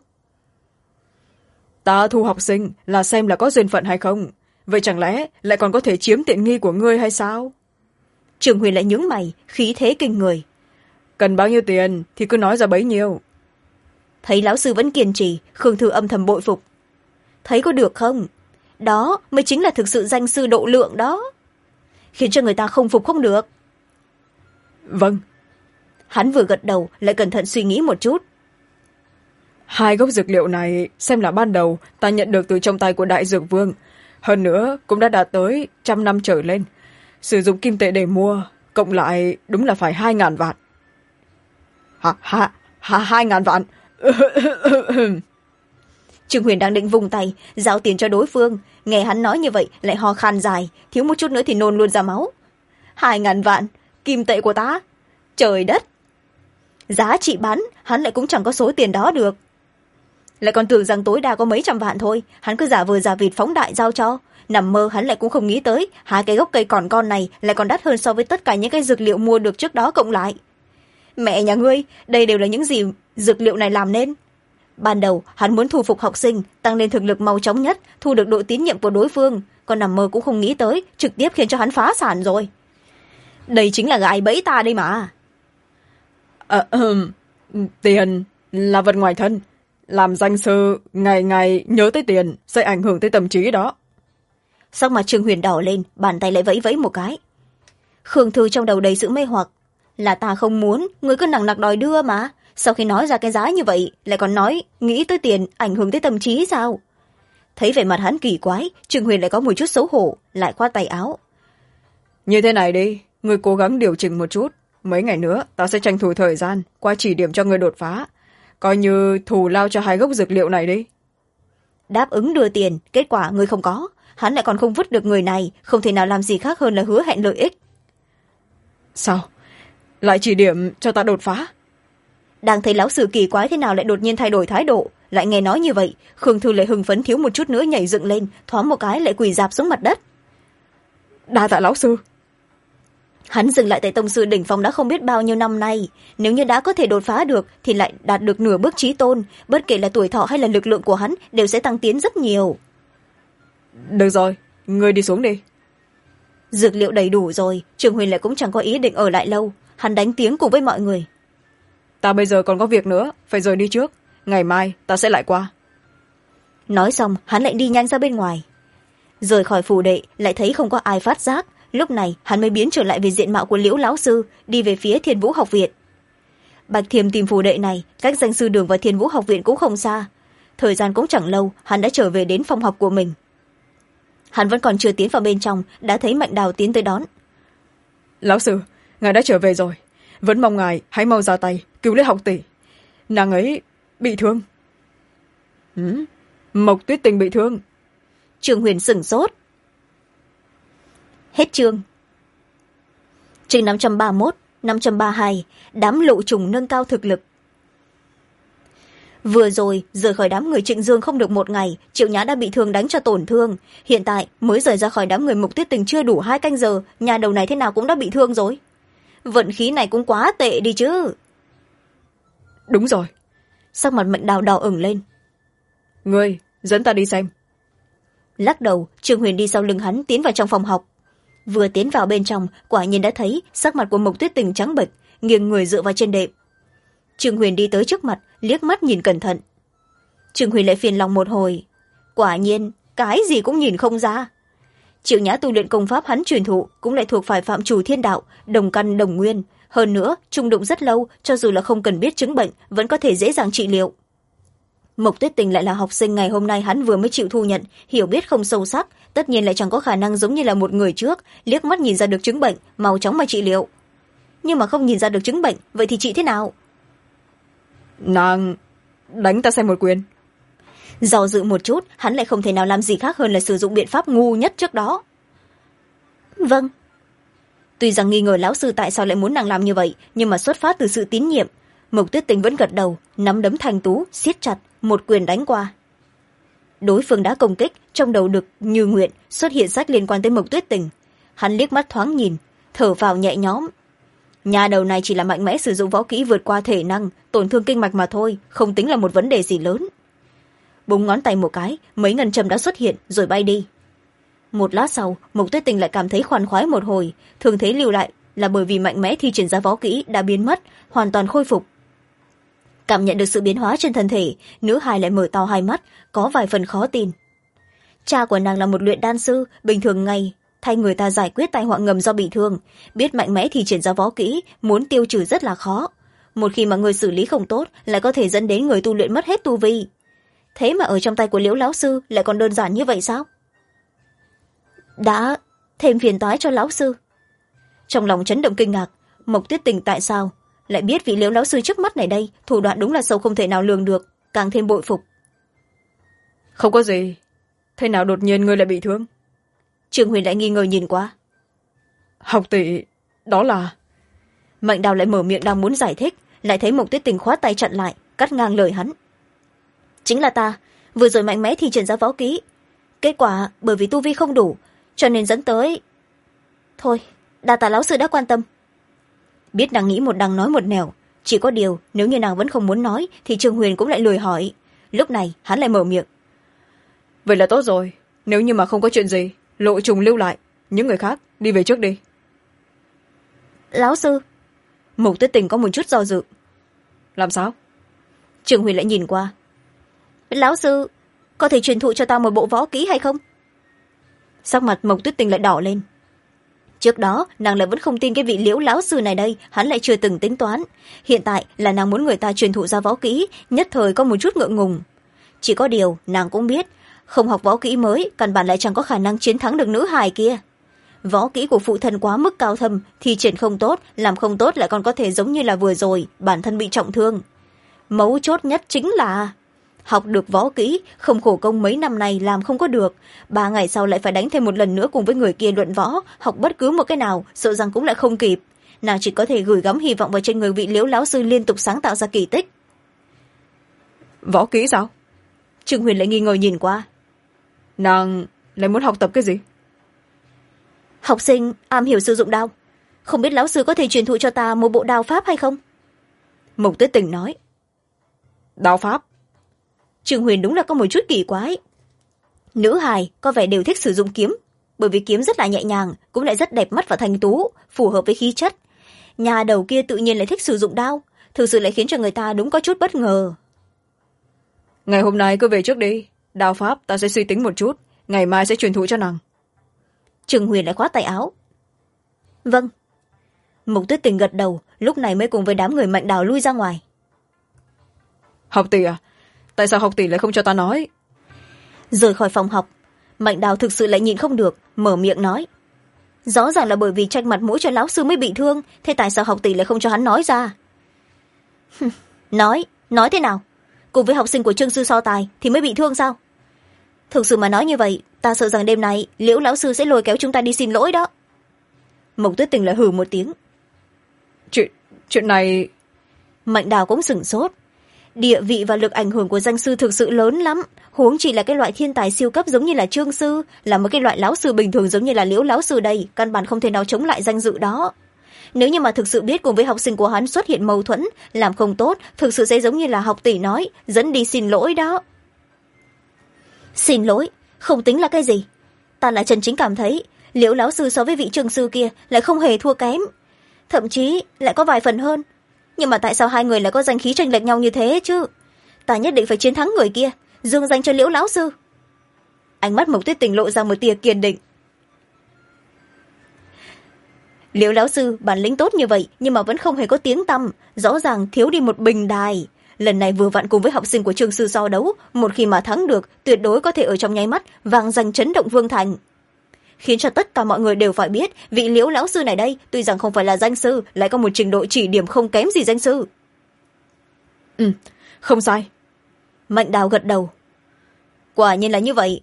Ta thu học sinh là xem là có duyên phận hay không, vậy chẳng lẽ lại còn có thể chiếm tiện nghi của ngươi hay sao? Trương Huyền lại nhướng mày, khí thế kinh người. Cần bao nhiêu tiền thì cứ nói ra bấy nhiêu. Thấy lão sư vẫn kiên trì, Khương Thư âm thầm bội phục. Thấy có được không? Đó mới chính là thực sự danh sư độ lượng đó, khiến cho người ta không phục không được. Vâng. Hắn vừa gật đầu lại cẩn thận suy nghĩ một chút. 2 gốc dược liệu này xem là ban đầu ta nhận được từ trong tay của Đại Dược Vương, hơn nữa cũng đã đạt tới 100 năm trở lên. Sử dụng kim tệ để mua, cộng lại đúng là phải 2.000 vạn. 2.000 vạn? Trương Huyền đang định vùng tay giao tiền cho đối phương, nghe hắn nói như vậy lại ho khan dài, thiếu một chút nữa thì nôn luôn ra máu. 2.000 vạn kim tệ của ta? Trời đất, giá trị bán hắn lại cũng chẳng có số tiền đó được. Lại còn tưởng rằng tối đa có mấy trăm vạn thôi, hắn cứ giả vờ giả vịt phóng đại giao cho. Nằm mơ hắn lại cũng không nghĩ tới 2 cái gốc cây còn con này lại còn đắt hơn so với tất cả những cái dược liệu mua được trước đó cộng lại. Mẹ nhà ngươi, đây đều là những gì dược liệu này làm nên? Ban đầu hắn muốn thu phục học sinh, tăng lên thực lực mau chóng nhất, thu được độ tín nhiệm của đối phương, còn nằm mơ cũng không nghĩ tới trực tiếp khiến cho hắn phá sản rồi. Đây chính là gài bẫy ta đây mà. Tiền là vật ngoài thân, làm danh sư ngày ngày nhớ tới tiền sẽ ảnh hưởng tới tâm trí đó. Sắc mặt Trương Huyền đỏ lên, bàn tay lại vẫy vẫy một cái. Khương Thư trong đầu đầy sự mê hoặc. Là ta không muốn, người cứ nằng nặc đòi đưa mà. Sau khi nói ra cái giá như vậy, lại còn nói nghĩ tới tiền ảnh hưởng tới tâm trí sao? Thấy vẻ mặt hắn kỳ quái, Trương Huyền lại có một chút xấu hổ, lại khoát tay áo. Như thế này đi, người cố gắng điều chỉnh một chút. Mấy ngày nữa, ta sẽ tranh thủ thời gian qua chỉ điểm cho người đột phá. Coi như thù lao cho 2 gốc dược liệu này đi. Đáp ứng đưa tiền, kết quả người không có. Hắn lại còn không vứt được người này, không thể nào làm gì khác hơn là hứa hẹn lợi ích. Sao? Lại chỉ điểm cho ta đột phá? Đang thấy lão sư kỳ quái thế nào lại đột nhiên thay đổi thái độ, lại nghe nói như vậy, Khương Thư lại hưng phấn thiếu một chút nữa nhảy dựng lên, thoáng một cái lại quỳ rạp xuống mặt đất. Đa tạ lão sư. Hắn dừng lại tại tông sư đỉnh phong đã không biết bao nhiêu năm nay, nếu như đã có thể đột phá được thì lại đạt được nửa bước chí tôn, bất kể là tuổi thọ hay là lực lượng của hắn đều sẽ tăng tiến rất nhiều. Được rồi, ngươi đi xuống đi. Dược liệu đầy đủ rồi, Trương Huyền lại cũng chẳng có ý định ở lại lâu, hắn đánh tiếng cùng với mọi người. Ta bây giờ còn có việc nữa, phải rời đi trước. ngày mai ta sẽ lại qua. Nói xong hắn lại đi nhanh ra bên ngoài. Rời khỏi phủ đệ lại thấy không có ai phát giác, lúc này hắn mới biến trở lại về diện mạo của Liễu lão sư, đi về phía Thiên Vũ học viện. Bạch Thiềm tìm phủ đệ này cách danh sư đường và Thiên Vũ học viện cũng không xa, thời gian cũng chẳng lâu hắn đã trở về đến phòng học của mình. Hắn vẫn còn chưa tiến vào bên trong đã thấy Mạnh Đào tiến tới đón. Lão sư, ngài đã trở về rồi, vẫn mong ngài hãy mau ra tay cứu lấy học tỷ, nàng ấy bị thương. Mộc Tuyết Tình bị thương? Trương Huyền sửng sốt. Hết chương. Chương 531, 532, đám lộ trùng nâng cao thực lực. Vừa rồi rời khỏi đám người Trịnh Dương không được một ngày, Triệu Nhã đã bị thương đánh cho tổn thương, hiện tại mới rời ra khỏi đám người Mộc Tuyết Tình chưa đủ 2 canh giờ, nhà đầu này thế nào cũng đã bị thương rồi. Vận khí này cũng quá tệ đi chứ. Đúng rồi. Sắc mặt Mạnh Đào đỏ ửng lên. Ngươi dẫn ta đi xem. Lắc đầu, Trương Huyền đi sau lưng hắn tiến vào trong phòng học. Vừa tiến vào bên trong, quả nhiên đã thấy sắc mặt của Mộc Tuyết Tình trắng bệch, nghiêng người dựa vào trên đệm. Trương Huyền đi tới trước mặt, liếc mắt nhìn cẩn thận. Trương Huyền lại phiền lòng một hồi, quả nhiên cái gì cũng nhìn không ra. Triệu Nhã tu luyện công pháp hắn truyền thụ cũng lại thuộc phải phạm chủ thiên đạo, đồng căn đồng nguyên, hơn nữa trung đụng rất lâu, cho dù là không cần biết chứng bệnh vẫn có thể dễ dàng trị liệu. Mộc Tuyết Tình lại là học sinh ngày hôm nay hắn vừa mới chịu thu nhận, hiểu biết không sâu sắc, tất nhiên lại chẳng có khả năng giống như là một người trước liếc mắt nhìn ra được chứng bệnh mau chóng mà trị liệu. Nhưng mà không nhìn ra được chứng bệnh, vậy thì trị thế nào? Nàng đánh ta xem một quyền. Do dự một chút, hắn lại không thể nào làm gì khác hơn là sử dụng biện pháp ngu nhất trước đó. Vâng. Tuy rằng nghi ngờ lão sư tại sao lại muốn nàng làm như vậy, nhưng mà xuất phát từ sự tín nhiệm, Mộc Tuyết Tình vẫn gật đầu, nắm đấm thanh tú siết chặt, một quyền đánh qua. Đối phương đã công kích, trong đầu được như nguyện xuất hiện sách liên quan tới Mộc Tuyết Tình. Hắn liếc mắt thoáng nhìn, thở vào nhẹ nhõm. Nhà đầu này chỉ là mạnh mẽ sử dụng võ kỹ vượt qua thể năng, tổn thương kinh mạch mà thôi, không tính là một vấn đề gì lớn. Búng ngón tay một cái, mấy ngân châm đã xuất hiện rồi bay đi. Một lát sau, Mộc Tuyết Tình lại cảm thấy khoan khoái một hồi, thường thế lưu lại là bởi vì mạnh mẽ thi triển ra võ kỹ đã biến mất, hoàn toàn khôi phục. Cảm nhận được sự biến hóa trên thân thể, nữ hài lại mở to hai mắt, có vài phần khó tin. Cha của nàng là một luyện đan sư, bình thường ngày thay người ta giải quyết tai họa ngầm do bị thương, biết mạnh mẽ thì triển ra võ kỹ, muốn tiêu trừ rất là khó. Một khi mà người xử lý không tốt, lại có thể dẫn đến người tu luyện mất hết tu vi. Thế mà ở trong tay của Liễu lão sư lại còn đơn giản như vậy sao? Đã thêm phiền toái cho lão sư. Trong lòng chấn động kinh ngạc, Mộc Tuyết Tình tại sao lại biết vị Liễu lão sư trước mắt này đây, thủ đoạn đúng là sâu không thể nào lường được, càng thêm bội phục. Không có gì, thế nào đột nhiên ngươi lại bị thương? Trương Huyền lại nghi ngờ nhìn qua. Học tỷ, đó là... Mạnh Đào lại mở miệng đang muốn giải thích, lại thấy Mộc Tuyết Tình khoát tay chặn lại, cắt ngang lời hắn. Chính là ta, vừa rồi mạnh mẽ thì triển ra võ kỹ. Kết quả bởi vì tu vi không đủ, cho nên dẫn tới... Thôi, đa tạ lão sư đã quan tâm. Biết nàng nghĩ một đằng nói một nẻo, chỉ có điều nếu như nàng vẫn không muốn nói thì Trương Huyền cũng lại lười hỏi. Lúc này hắn lại mở miệng. Vậy là tốt rồi, nếu như mà không có chuyện gì, lộ trùng lưu lại, những người khác đi về trước đi. Lão sư. Mộc Tuyết Tình có một chút do dự. Làm sao? Trương Huyền lại nhìn qua. Lão sư, có thể truyền thụ cho ta một bộ võ kỹ hay không? Sắc mặt Mộc Tuyết Tình lại đỏ lên. Trước đó nàng lại vẫn không tin cái vị Liễu lão sư này đây, hắn lại chưa từng tính toán. Hiện tại là nàng muốn người ta truyền thụ ra võ kỹ, nhất thời có một chút ngượng ngùng. Chỉ có điều nàng cũng biết, không học võ kỹ mới căn bản lại chẳng có khả năng chiến thắng được nữ hài kia. Võ kỹ của phụ thân quá mức cao thâm, thì triển không tốt, làm không tốt lại còn có thể giống như là vừa rồi bản thân bị trọng thương. Mấu chốt nhất chính là học được võ kỹ, không khổ công mấy năm này làm không có được, 3 ngày sau lại phải đánh thêm một lần nữa cùng với người kia luận võ, học bất cứ một cái nào sợ rằng cũng lại không kịp. Nàng chỉ có thể gửi gắm hy vọng vào trên người vị Liễu lão sư liên tục sáng tạo ra kỳ tích. Võ kỹ sao? Trương Huyền lại nghi ngờ nhìn qua. Nàng lại muốn học tập cái gì? Học sinh am hiểu sử dụng đao, không biết lão sư có thể truyền thụ cho ta một bộ đao pháp hay không? Mộc Tuyết Tình nói. Đao pháp? Trương Huyền đúng là có một chút kỳ quái. Nữ hài có vẻ đều thích sử dụng kiếm, bởi vì kiếm rất là nhẹ nhàng, cũng lại rất đẹp mắt và thanh tú, phù hợp với khí chất. Nhà đầu kia tự nhiên lại thích sử dụng đao, thực sự lại khiến cho người ta đúng có chút bất ngờ. ngày hôm nay cứ về trước đi, đạo pháp ta sẽ suy tính một chút, ngày mai sẽ truyền thụ cho nàng. Trương Huyền lại khoát tay áo. Vâng. Mục Tuyết Tình gật đầu, lúc này mới cùng với đám người Mạnh Đào lui ra ngoài. Học tỷ à, tại sao học tỷ lại không cho ta nói? Rời khỏi phòng học, Mạnh Đào thực sự lại nhịn không được, mở miệng nói. Rõ ràng là bởi vì tranh mặt mũi cho lão sư mới bị thương, thế tại sao học tỷ lại không cho hắn nói ra? Nói thế nào? Cùng với học sinh của Trương sư so tài thì mới bị thương sao? Thực sự mà nói như vậy, ta sợ rằng đêm nay Liễu lão sư sẽ lôi kéo chúng ta đi xin lỗi đó. Mộc Tuyết Tình lại hừ một tiếng. Chuyện này... Mạnh Đào cũng sửng sốt. Địa vị và lực ảnh hưởng của danh sư thực sự lớn lắm, huống chỉ là cái loại thiên tài siêu cấp giống như là Trương sư, là một cái loại lão sư bình thường giống như là Liễu lão sư đây, căn bản không thể nào chống lại danh dự đó. Nếu như mà thực sự biết cùng với học sinh của hắn xuất hiện mâu thuẫn, làm không tốt, thực sự sẽ giống như là học tỷ nói, dẫn đi xin lỗi đó. Xin lỗi không tính là cái gì, ta là chân chính cảm thấy Liễu lão sư so với vị Trương sư kia lại không hề thua kém, thậm chí lại có vài phần hơn. Nhưng mà tại sao hai người lại có danh khí chênh lệch nhau như thế chứ? Ta nhất định phải chiến thắng người kia, dương danh cho Liễu lão sư. Ánh mắt Mộc Tuyết Tình lộ ra một tia kiên định. Liễu lão sư bản lĩnh tốt như vậy nhưng mà vẫn không hề có tiếng tăm, rõ ràng thiếu đi một bình đài. Lần này vừa vặn cùng với học sinh của Trương sư so đấu, một khi mà thắng được, tuyệt đối có thể ở trong nháy mắt vang danh chấn động vương thành, khiến cho tất cả mọi người đều phải biết vị Liễu lão sư này đây tuy rằng không phải là danh sư, lại có một trình độ chỉ điểm không kém gì danh sư. Không sai. Mạnh Đào gật đầu. Quả nhiên là như vậy.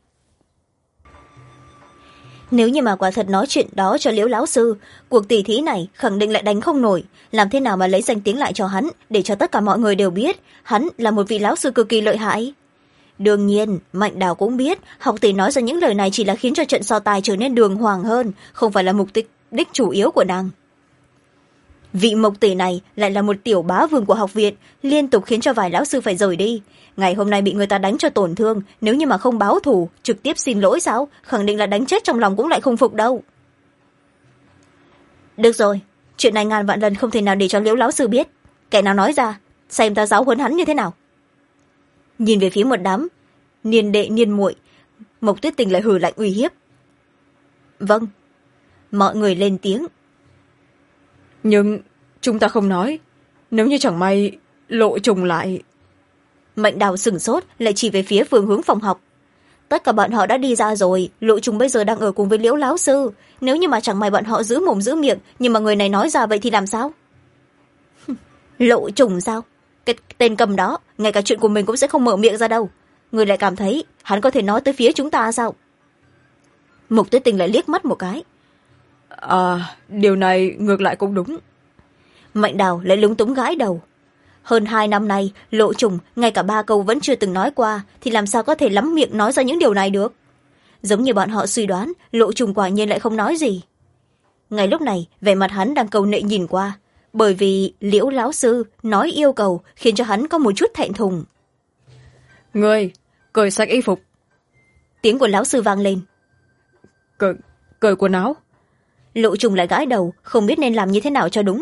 Nếu như mà quả thật nói chuyện đó cho Liễu lão sư, cuộc tỷ thí này khẳng định lại đánh không nổi, làm thế nào mà lấy danh tiếng lại cho hắn, để cho tất cả mọi người đều biết hắn là một vị lão sư cực kỳ lợi hại. Đương nhiên Mạnh Đào cũng biết học tỷ nói ra những lời này chỉ là khiến cho trận so tài trở nên đường hoàng hơn, không phải là mục đích chủ yếu của nàng. Vị Mộc tỷ này lại là một tiểu bá vương của học viện, liên tục khiến cho vài lão sư phải rời đi. Ngày hôm nay bị người ta đánh cho tổn thương, nếu như mà không báo thù trực tiếp xin lỗi sao, khẳng định là đánh chết trong lòng cũng lại không phục đâu. Được rồi, chuyện này ngàn vạn lần không thể nào để cho Liễu lão sư biết. Kẻ nào nói ra, xem ta giáo huấn hắn như thế nào. Nhìn về phía một đám niên đệ niên muội, Mộc Tuyết Tình lại hừ lạnh uy hiếp. Vâng. Mọi người lên tiếng. Nhưng chúng ta không nói, nếu như chẳng may lộ trùng lại. Mạnh Đào sửng sốt, lại chỉ về phía phương hướng phòng học. Tất cả bọn họ đã đi ra rồi, lộ trùng bây giờ đang ở cùng với Liễu lão sư, nếu như mà chẳng may bọn họ giữ mồm giữ miệng, nhưng mà người này nói ra vậy thì làm sao? Lộ trùng sao? Cái tên cầm đó, ngay cả chuyện của mình cũng sẽ không mở miệng ra đâu. Người lại cảm thấy hắn có thể nói tới phía chúng ta sao? Mục Tuyết Tình lại liếc mắt một cái. Điều này ngược lại cũng đúng. Mạnh Đào lại lúng túng gãi đầu. Hơn 2 năm nay, lộ trùng ngay cả 3 câu vẫn chưa từng nói qua, thì làm sao có thể lắm miệng nói ra những điều này được? Giống như bọn họ suy đoán, lộ trùng quả nhiên lại không nói gì. Ngay lúc này, vẻ mặt hắn đang cầu nệ nhìn qua, bởi vì Liễu lão sư nói yêu cầu khiến cho hắn có một chút thẹn thùng. Người cởi sạch y phục. Tiếng của lão sư vang lên. Cởi quần áo. Lộ trùng lại gãi đầu, không biết nên làm như thế nào cho đúng.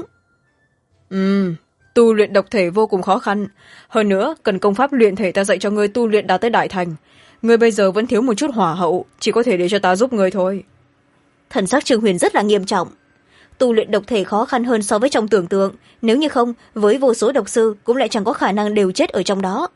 Tu luyện độc thể vô cùng khó khăn, hơn nữa cần công pháp luyện thể ta dạy cho ngươi tu luyện đạt tới đại thành. Ngươi bây giờ vẫn thiếu một chút hỏa hậu, chỉ có thể để cho ta giúp ngươi thôi. Thần sắc Trương Huyền rất là nghiêm trọng. Tu luyện độc thể khó khăn hơn so với trong tưởng tượng, nếu như không, với vô số độc sư cũng lại chẳng có khả năng đều chết ở trong đó.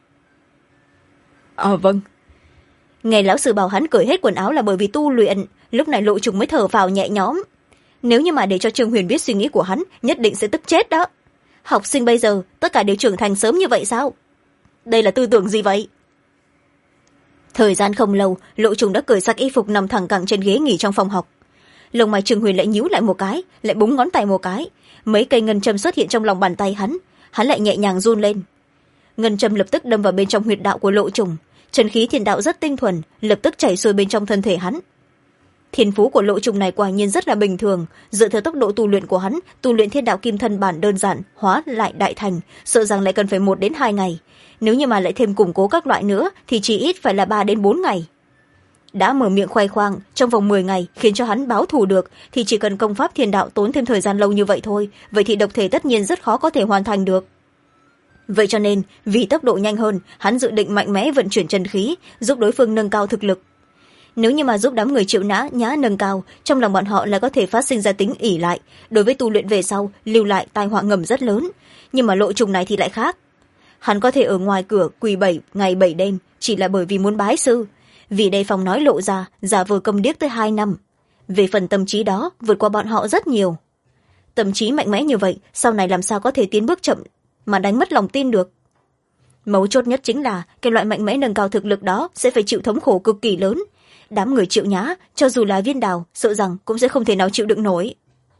Vâng. Nghe lão sư bảo hắn cởi hết quần áo là bởi vì tu luyện, lúc này lộ trùng mới thở phào nhẹ nhõm. Nếu như mà để cho Trương Huyền biết suy nghĩ của hắn, nhất định sẽ tức chết đó. Học sinh bây giờ tất cả đều trưởng thành sớm như vậy sao? Đây là tư tưởng gì vậy? Thời gian không lâu, lộ trùng đã cởi sạch y phục nằm thẳng cẳng trên ghế nghỉ trong phòng học. Lông mày Trương Huyền lại nhíu lại một cái, lại búng ngón tay một cái, mấy cây ngân châm xuất hiện trong lòng bàn tay hắn lại nhẹ nhàng run lên. Ngân châm lập tức đâm vào bên trong huyệt đạo của lộ trùng, chân khí thiên đạo rất tinh thuần, lập tức chảy xuôi bên trong thân thể hắn. Thiên phú của lộ trùng này quả nhiên rất là bình thường, dựa theo tốc độ tu luyện của hắn, tu luyện thiên đạo kim thân bản đơn giản hóa lại đại thành, sợ rằng lại cần phải 1 đến 2 ngày, nếu như mà lại thêm củng cố các loại nữa thì chỉ ít phải là 3 đến 4 ngày. Đã mở miệng khoe khoang trong vòng 10 ngày khiến cho hắn báo thù được, thì chỉ cần công pháp thiên đạo tốn thêm thời gian lâu như vậy thôi, vậy thì độc thể tất nhiên rất khó có thể hoàn thành được. vậy cho nên vì tốc độ nhanh hơn, hắn dự định mạnh mẽ vận chuyển chân khí, giúp đối phương nâng cao thực lực. Nếu như mà giúp đám người Triệu Nhã nâng cao, trong lòng bọn họ lại có thể phát sinh ra tính ỷ lại, đối với tu luyện về sau lưu lại tai họa ngầm rất lớn. Nhưng mà Lộ Trùng này thì lại khác. Hắn có thể ở ngoài cửa quỳ 7 ngày 7 đêm chỉ là bởi vì muốn bái sư, vì đề phòng nói lộ ra, giả vờ cầm điếc tới 2 năm. Về phần tâm trí đó vượt qua bọn họ rất nhiều. Tâm trí mạnh mẽ như vậy, sau này làm sao có thể tiến bước chậm mà đánh mất lòng tin được. Mấu chốt nhất chính là cái loại mạnh mẽ nâng cao thực lực đó sẽ phải chịu thống khổ cực kỳ lớn. Đám người Triệu Nhã, cho dù là Viên Đào, sợ rằng cũng sẽ không thể nào chịu đựng nổi.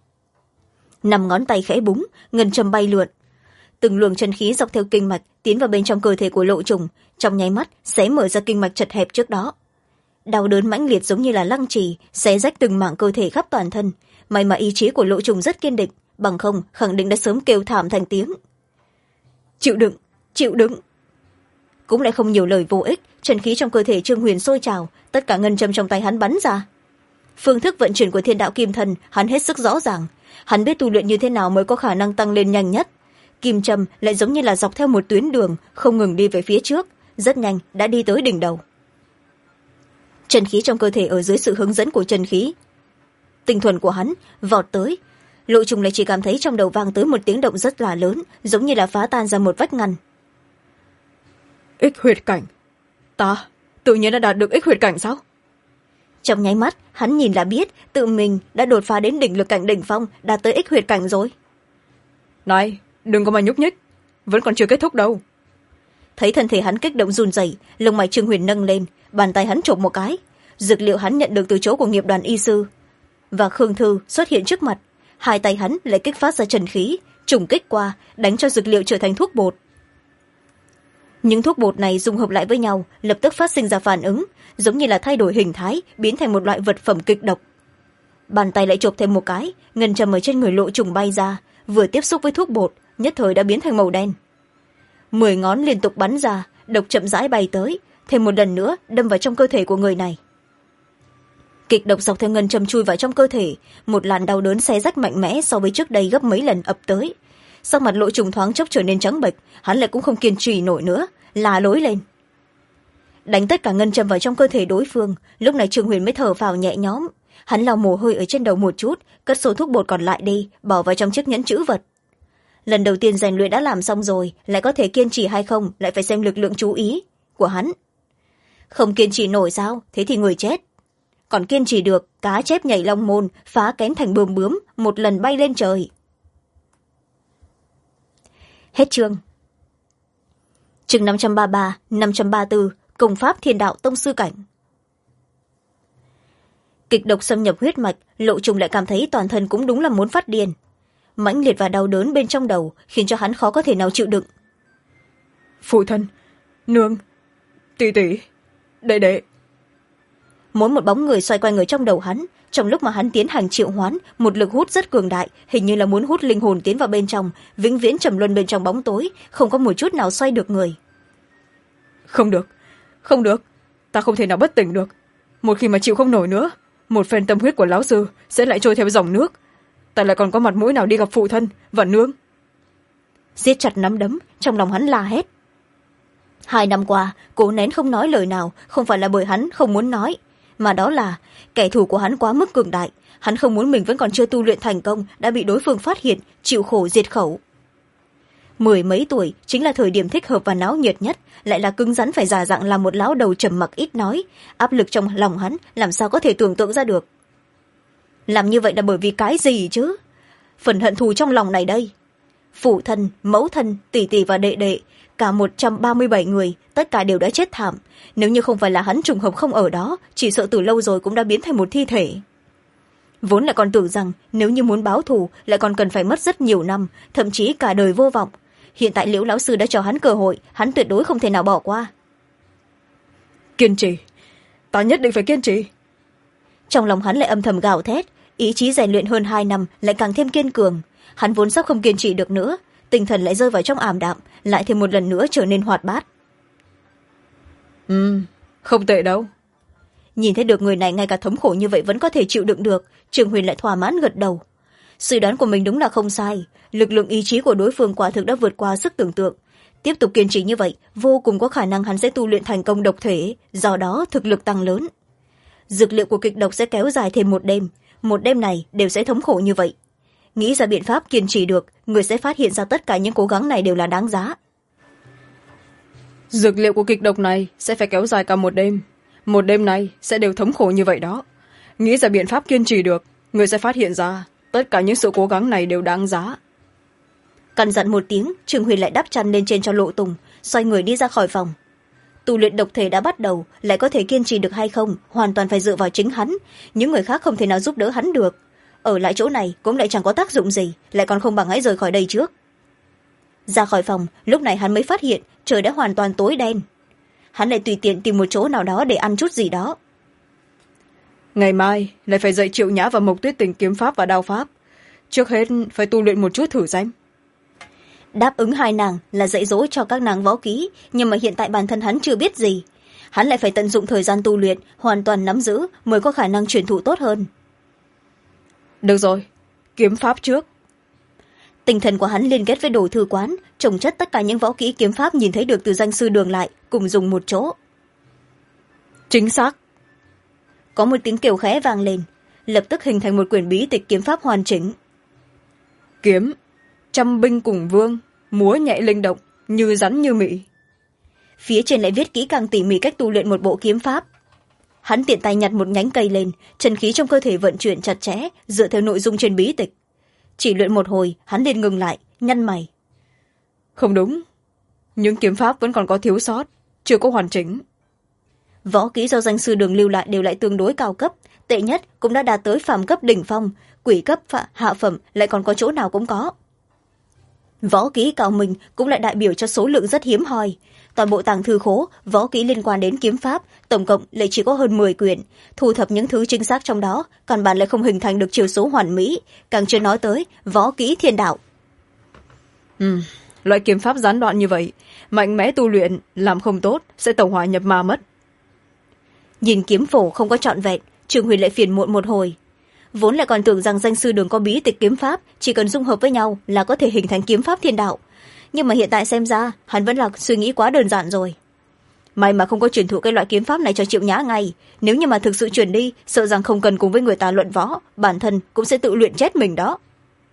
5 ngón tay khẽ búng, ngân châm bay lượn. Từng luồng chân khí dọc theo kinh mạch tiến vào bên trong cơ thể của Lộ Trùng, trong nháy mắt xé mở ra kinh mạch chật hẹp trước đó. Đau đớn mãnh liệt giống như là lăng trì, xé rách từng mảng cơ thể khắp toàn thân. May mà ý chí của Lộ Trùng rất kiên định, bằng không khẳng định đã sớm kêu thảm thành tiếng. Chịu đựng, chịu đựng. Cũng lại không nhiều lời vô ích, chân khí trong cơ thể Trương Huyền sôi trào, tất cả ngân châm trong tay hắn bắn ra. Phương thức vận chuyển của Thiên Đạo Kim Thân hắn hết sức rõ ràng, hắn biết tu luyện như thế nào mới có khả năng tăng lên nhanh nhất. Kim châm lại giống như là dọc theo một tuyến đường, không ngừng đi về phía trước, rất nhanh đã đi tới đỉnh đầu. Chân khí trong cơ thể ở dưới sự hướng dẫn của chân khí tinh thuần của hắn vọt tới. Lộ Trùng lại chỉ cảm thấy trong đầu vang tới một tiếng động rất là lớn, giống như là phá tan ra một vách ngăn. Ích huyệt cảnh. Ta tự nhiên đã đạt được ích huyệt cảnh sao? Trong nháy mắt hắn nhìn là biết tự mình đã đột phá đến đỉnh lực cảnh đỉnh phong, đạt tới ích huyệt cảnh rồi. Này, đừng có mà nhúc nhích, vẫn còn chưa kết thúc đâu. Thấy thân thể hắn kích động run rẩy, lông mày Trương Huyền nâng lên, bàn tay hắn chộp một cái, dược liệu hắn nhận được từ chỗ của nghiệp đoàn y sư và Khương Thư xuất hiện trước mặt. Hai tay hắn lại kích phát ra trần khí, trùng kích qua, đánh cho dược liệu trở thành thuốc bột. Những thuốc bột này dung hợp lại với nhau, lập tức phát sinh ra phản ứng, giống như là thay đổi hình thái, biến thành một loại vật phẩm kịch độc. Bàn tay lại chộp thêm một cái, ngân châm ở trên người Lộ Trùng bay ra, vừa tiếp xúc với thuốc bột, nhất thời đã biến thành màu đen. 10 ngón liên tục bắn ra, độc chậm rãi bay tới, thêm một lần nữa đâm vào trong cơ thể của người này. Kịch độc dọc theo ngân châm chui vào trong cơ thể, một làn đau đớn xé rách mạnh mẽ so với trước đây gấp mấy lần ập tới. Sắc mặt Lộ Trùng thoáng chốc trở nên trắng bệch, hắn lại cũng không kiên trì nổi nữa, la lối lên. Đánh tất cả ngân châm vào trong cơ thể đối phương, lúc này Trương Huyền mới thở phào nhẹ nhõm. Hắn lau mồ hôi ở trên đầu một chút, cất số thuốc bột còn lại đi, bỏ vào trong chiếc nhẫn trữ vật. Lần đầu tiên rèn luyện đã làm xong rồi, lại có thể kiên trì hay không lại phải xem lực lượng chú ý của hắn. Không kiên trì nổi sao, thế thì người chết. Còn kiên trì được, cá chép nhảy long môn, phá kén thành bướm bướm, một lần bay lên trời. Hết chương. Chương 533, 534, công pháp Thiên Đạo Tông Sư Cảnh. Kịch độc xâm nhập huyết mạch, Lộ Trùng lại cảm thấy toàn thân cũng đúng là muốn phát điên. Mãnh liệt và đau đớn bên trong đầu khiến cho hắn khó có thể nào chịu đựng. Phụ thân, nương, tỷ tỷ, đệ đệ. Mỗi một bóng người xoay quanh ở trong đầu hắn, trong lúc mà hắn tiến hành triệu hoán, một lực hút rất cường đại, hình như là muốn hút linh hồn tiến vào bên trong, vĩnh viễn trầm luân bên trong bóng tối, không có một chút nào xoay được người. Không được, không được, ta không thể nào bất tỉnh được. Một khi mà chịu không nổi nữa, một phen tâm huyết của lão sư sẽ lại trôi theo dòng nước. Ta lại còn có mặt mũi nào đi gặp phụ thân và nương. Siết chặt nắm đấm, trong lòng hắn la hét. 2 năm qua, cố nén không nói lời nào, không phải là bởi hắn không muốn nói, mà đó là kẻ thù của hắn quá mức cường đại. Hắn không muốn mình vẫn còn chưa tu luyện thành công đã bị đối phương phát hiện, chịu khổ diệt khẩu. 10 mấy tuổi chính là thời điểm thích hợp và náo nhiệt nhất, lại là cứng rắn phải giả dạng làm một lão đầu trầm mặc ít nói. Áp lực trong lòng hắn làm sao có thể tưởng tượng ra được. Làm như vậy là bởi vì cái gì chứ? Phần hận thù trong lòng này đây. Phụ thân, mẫu thân, tỷ tỷ và đệ đệ, cả 137 người, tất cả đều đã chết thảm. Nếu như không phải là hắn trùng hợp không ở đó, chỉ sợ từ lâu rồi cũng đã biến thành một thi thể. Vốn lại còn tưởng rằng nếu như muốn báo thù lại còn cần phải mất rất nhiều năm, thậm chí cả đời vô vọng. Hiện tại Liễu lão sư đã cho hắn cơ hội, hắn tuyệt đối không thể nào bỏ qua. Kiên trì, ta nhất định phải kiên trì. Trong lòng hắn lại âm thầm gào thét, ý chí rèn luyện hơn 2 năm lại càng thêm kiên cường. Hắn vốn sắp không kiên trì được nữa, tinh thần lại rơi vào trong ảm đạm, lại thêm một lần nữa trở nên hoạt bát. Không tệ đâu. Nhìn thấy được người này ngay cả thống khổ như vậy vẫn có thể chịu đựng được, Trương Huyền lại thỏa mãn gật đầu. Suy đoán của mình đúng là không sai, lực lượng ý chí của đối phương quả thực đã vượt qua sức tưởng tượng. tiếp tục kiên trì như vậy vô cùng có khả năng hắn sẽ tu luyện thành công độc thể, do đó thực lực tăng lớn. Dược liệu của kịch độc sẽ kéo dài thêm một đêm này đều sẽ thống khổ như vậy. Nghĩ ra biện pháp kiên trì được, người sẽ phát hiện ra tất cả những cố gắng này đều là đáng giá. Dược liệu của kịch độc này sẽ phải kéo dài cả một đêm này sẽ đều thống khổ như vậy đó. Nghĩ ra biện pháp kiên trì được, người sẽ phát hiện ra tất cả những sự cố gắng này đều đáng giá. Căn dặn một tiếng, Trương Huyền lại đắp chăn lên trên cho Lộ Tùng, xoay người đi ra khỏi phòng. Tu luyện độc thể đã bắt đầu, lại có thể kiên trì được hay không hoàn toàn phải dựa vào chính hắn, những người khác không thể nào giúp đỡ hắn được. Ở lại chỗ này cũng lại chẳng có tác dụng gì, lại còn không bằng hãy rời khỏi đây trước. Ra khỏi phòng, lúc này hắn mới phát hiện trời đã hoàn toàn tối đen. Hắn lại tùy tiện tìm một chỗ nào đó để ăn chút gì đó. Ngày mai lại phải dạy Triệu Nhã và Mộc Tuyết Tình kiếm pháp và đao pháp, trước hết phải tu luyện một chút thử xem. Đáp ứng hai nàng là dạy dỗ cho các nàng võ kỹ, nhưng mà hiện tại bản thân hắn chưa biết gì. Hắn lại phải tận dụng thời gian tu luyện, hoàn toàn nắm giữ mới có khả năng truyền thụ tốt hơn. Được rồi, kiếm pháp trước. Tinh thần của hắn liên kết với đồ thư quán, trồng chất tất cả những võ kỹ kiếm pháp nhìn thấy được từ danh sư Đường lại, cùng dùng một chỗ. Chính xác. Có một tiếng kêu khẽ vang lên, lập tức hình thành một quyển bí tịch kiếm pháp hoàn chỉnh. Kiếm, trăm binh cùng vương, múa nhẹ linh động, như rắn như mị. Phía trên lại viết kỹ càng tỉ mỉ cách tu luyện một bộ kiếm pháp. Hắn tiện tay nhặt một nhánh cây lên, chân khí trong cơ thể vận chuyển chặt chẽ dựa theo nội dung trên bí tịch. Chỉ luyện một hồi, hắn liền ngừng lại, nhăn mày. Không đúng, những kiếm pháp vẫn còn có thiếu sót, chưa có hoàn chỉnh. Võ kỹ do danh sư Đường lưu lại đều lại tương đối cao cấp, tệ nhất cũng đã đạt tới phàm cấp đỉnh phong, quỷ cấp hạ phẩm lại còn có chỗ nào cũng có. Võ kỹ cao minh cũng lại đại biểu cho số lượng rất hiếm hoi. Toàn bộ tàng thư khố võ kỹ liên quan đến kiếm pháp tổng cộng lại chỉ có hơn 10 quyển, thu thập những thứ chính xác trong đó căn bản lại không hình thành được chiều số hoàn mỹ, càng chưa nói tới võ kỹ thiên đạo. Loại kiếm pháp gián đoạn như vậy, mạnh mẽ tu luyện làm không tốt sẽ tẩu hỏa nhập ma mất. Nhìn kiếm phổ không có trọn vẹn, Trương Huyền lại phiền muộn một hồi. Vốn lại còn tưởng rằng danh sư Đường có bí tịch kiếm pháp, chỉ cần dung hợp với nhau là có thể hình thành kiếm pháp thiên đạo, nhưng mà hiện tại xem ra hắn vẫn là suy nghĩ quá đơn giản rồi. May mà không có truyền thụ cái loại kiếm pháp này cho Triệu Nhã ngay, nếu như mà thực sự truyền đi, sợ rằng không cần cùng với người ta luận võ, bản thân cũng sẽ tự luyện chết mình đó.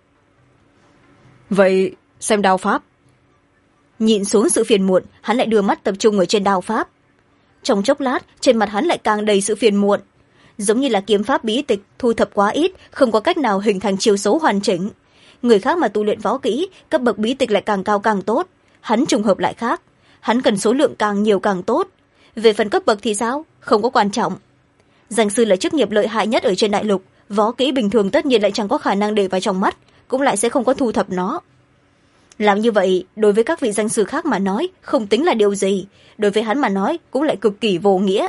Vậy xem đao pháp. Nhìn xuống sự phiền muộn, hắn lại đưa mắt tập trung ở trên đao pháp. Trong chốc lát, trên mặt hắn lại càng đầy sự phiền muộn, giống như là kiếm pháp bí tịch thu thập quá ít, không có cách nào hình thành chiều số hoàn chỉnh. Người khác mà tu luyện võ kỹ, cấp bậc bí tịch lại càng cao càng tốt, hắn trùng hợp lại khác, hắn cần số lượng càng nhiều càng tốt. Về phần cấp bậc thì sao, không có quan trọng. Danh sư là chức nghiệp lợi hại nhất ở trên đại lục, võ kỹ bình thường tất nhiên lại chẳng có khả năng để vào trong mắt, cũng lại sẽ không có thu thập nó. Làm như vậy đối với các vị danh sư khác mà nói không tính là điều gì, đối với hắn mà nói cũng lại cực kỳ vô nghĩa.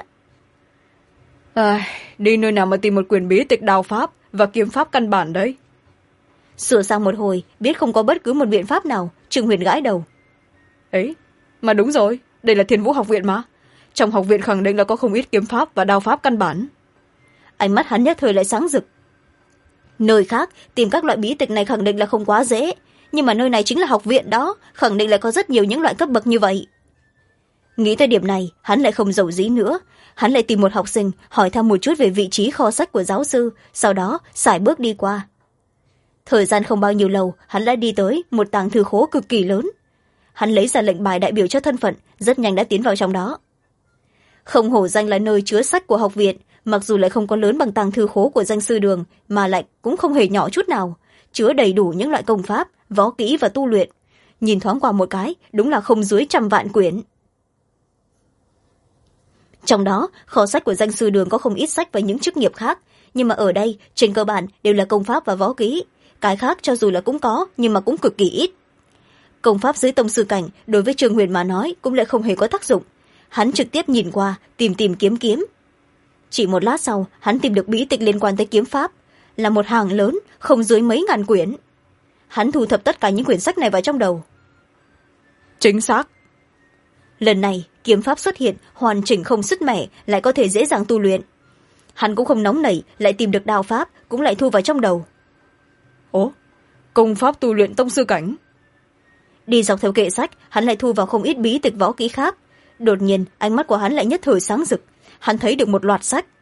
Đi nơi nào mà tìm một quyển bí tịch đao pháp và kiếm pháp căn bản đấy. Sửa sang một hồi, biết không có bất cứ một biện pháp nào, Trương Huyền gãi đầu. Ấy, mà đúng rồi, đây là Thiên Vũ học viện mà. Trong học viện khẳng định là có không ít kiếm pháp và đao pháp căn bản. Ánh mắt hắn nhất thời lại sáng rực. Nơi khác tìm các loại bí tịch này khẳng định là không quá dễ, nhưng mà nơi này chính là học viện đó, khẳng định là có rất nhiều những loại cấp bậc như vậy. Nghĩ tới điểm này, hắn lại không giàu dĩ nữa. Hắn lại tìm một học sinh hỏi thăm một chút về vị trí kho sách của giáo sư, sau đó sải bước đi qua. Thời gian không bao nhiêu lâu, hắn đã đi tới một tàng thư khố cực kỳ lớn. Hắn lấy ra lệnh bài đại biểu cho thân phận, rất nhanh đã tiến vào trong đó. Không hổ danh là nơi chứa sách của học viện, mặc dù lại không có lớn bằng tàng thư khố của danh sư Đường, mà lại cũng không hề nhỏ chút nào, chứa đầy đủ những loại công pháp, võ kỹ và tu luyện. Nhìn thoáng qua một cái, đúng là không dưới 100 vạn quyển. Trong đó, kho sách của danh sư Đường có không ít sách và những chức nghiệp khác, nhưng mà ở đây, trên cơ bản đều là công pháp và võ kỹ. Cái khác cho dù là cũng có, nhưng mà cũng cực kỳ ít. Công pháp dưới tông sư cảnh, đối với Trương Huyền mà nói, cũng lại không hề có tác dụng. Hắn trực tiếp nhìn qua, tìm kiếm. Chỉ một lát sau, hắn tìm được bí tịch liên quan tới kiếm pháp, là một hàng lớn, không dưới mấy ngàn quyển. Hắn thu thập tất cả những quyển sách này vào trong đầu. Chính xác. Lần này, kiếm pháp xuất hiện, hoàn chỉnh không sứt mẻ, lại có thể dễ dàng tu luyện. Hắn cũng không nóng nảy, lại tìm được đao pháp, cũng lại thu vào trong đầu. Ồ, công pháp tu luyện tông sư cảnh. đi dọc theo kệ sách, hắn lại thu vào không ít bí tịch võ kỹ khác. Đột nhiên ánh mắt của hắn lại nhất thời sáng rực, hắn thấy được một loạt sách.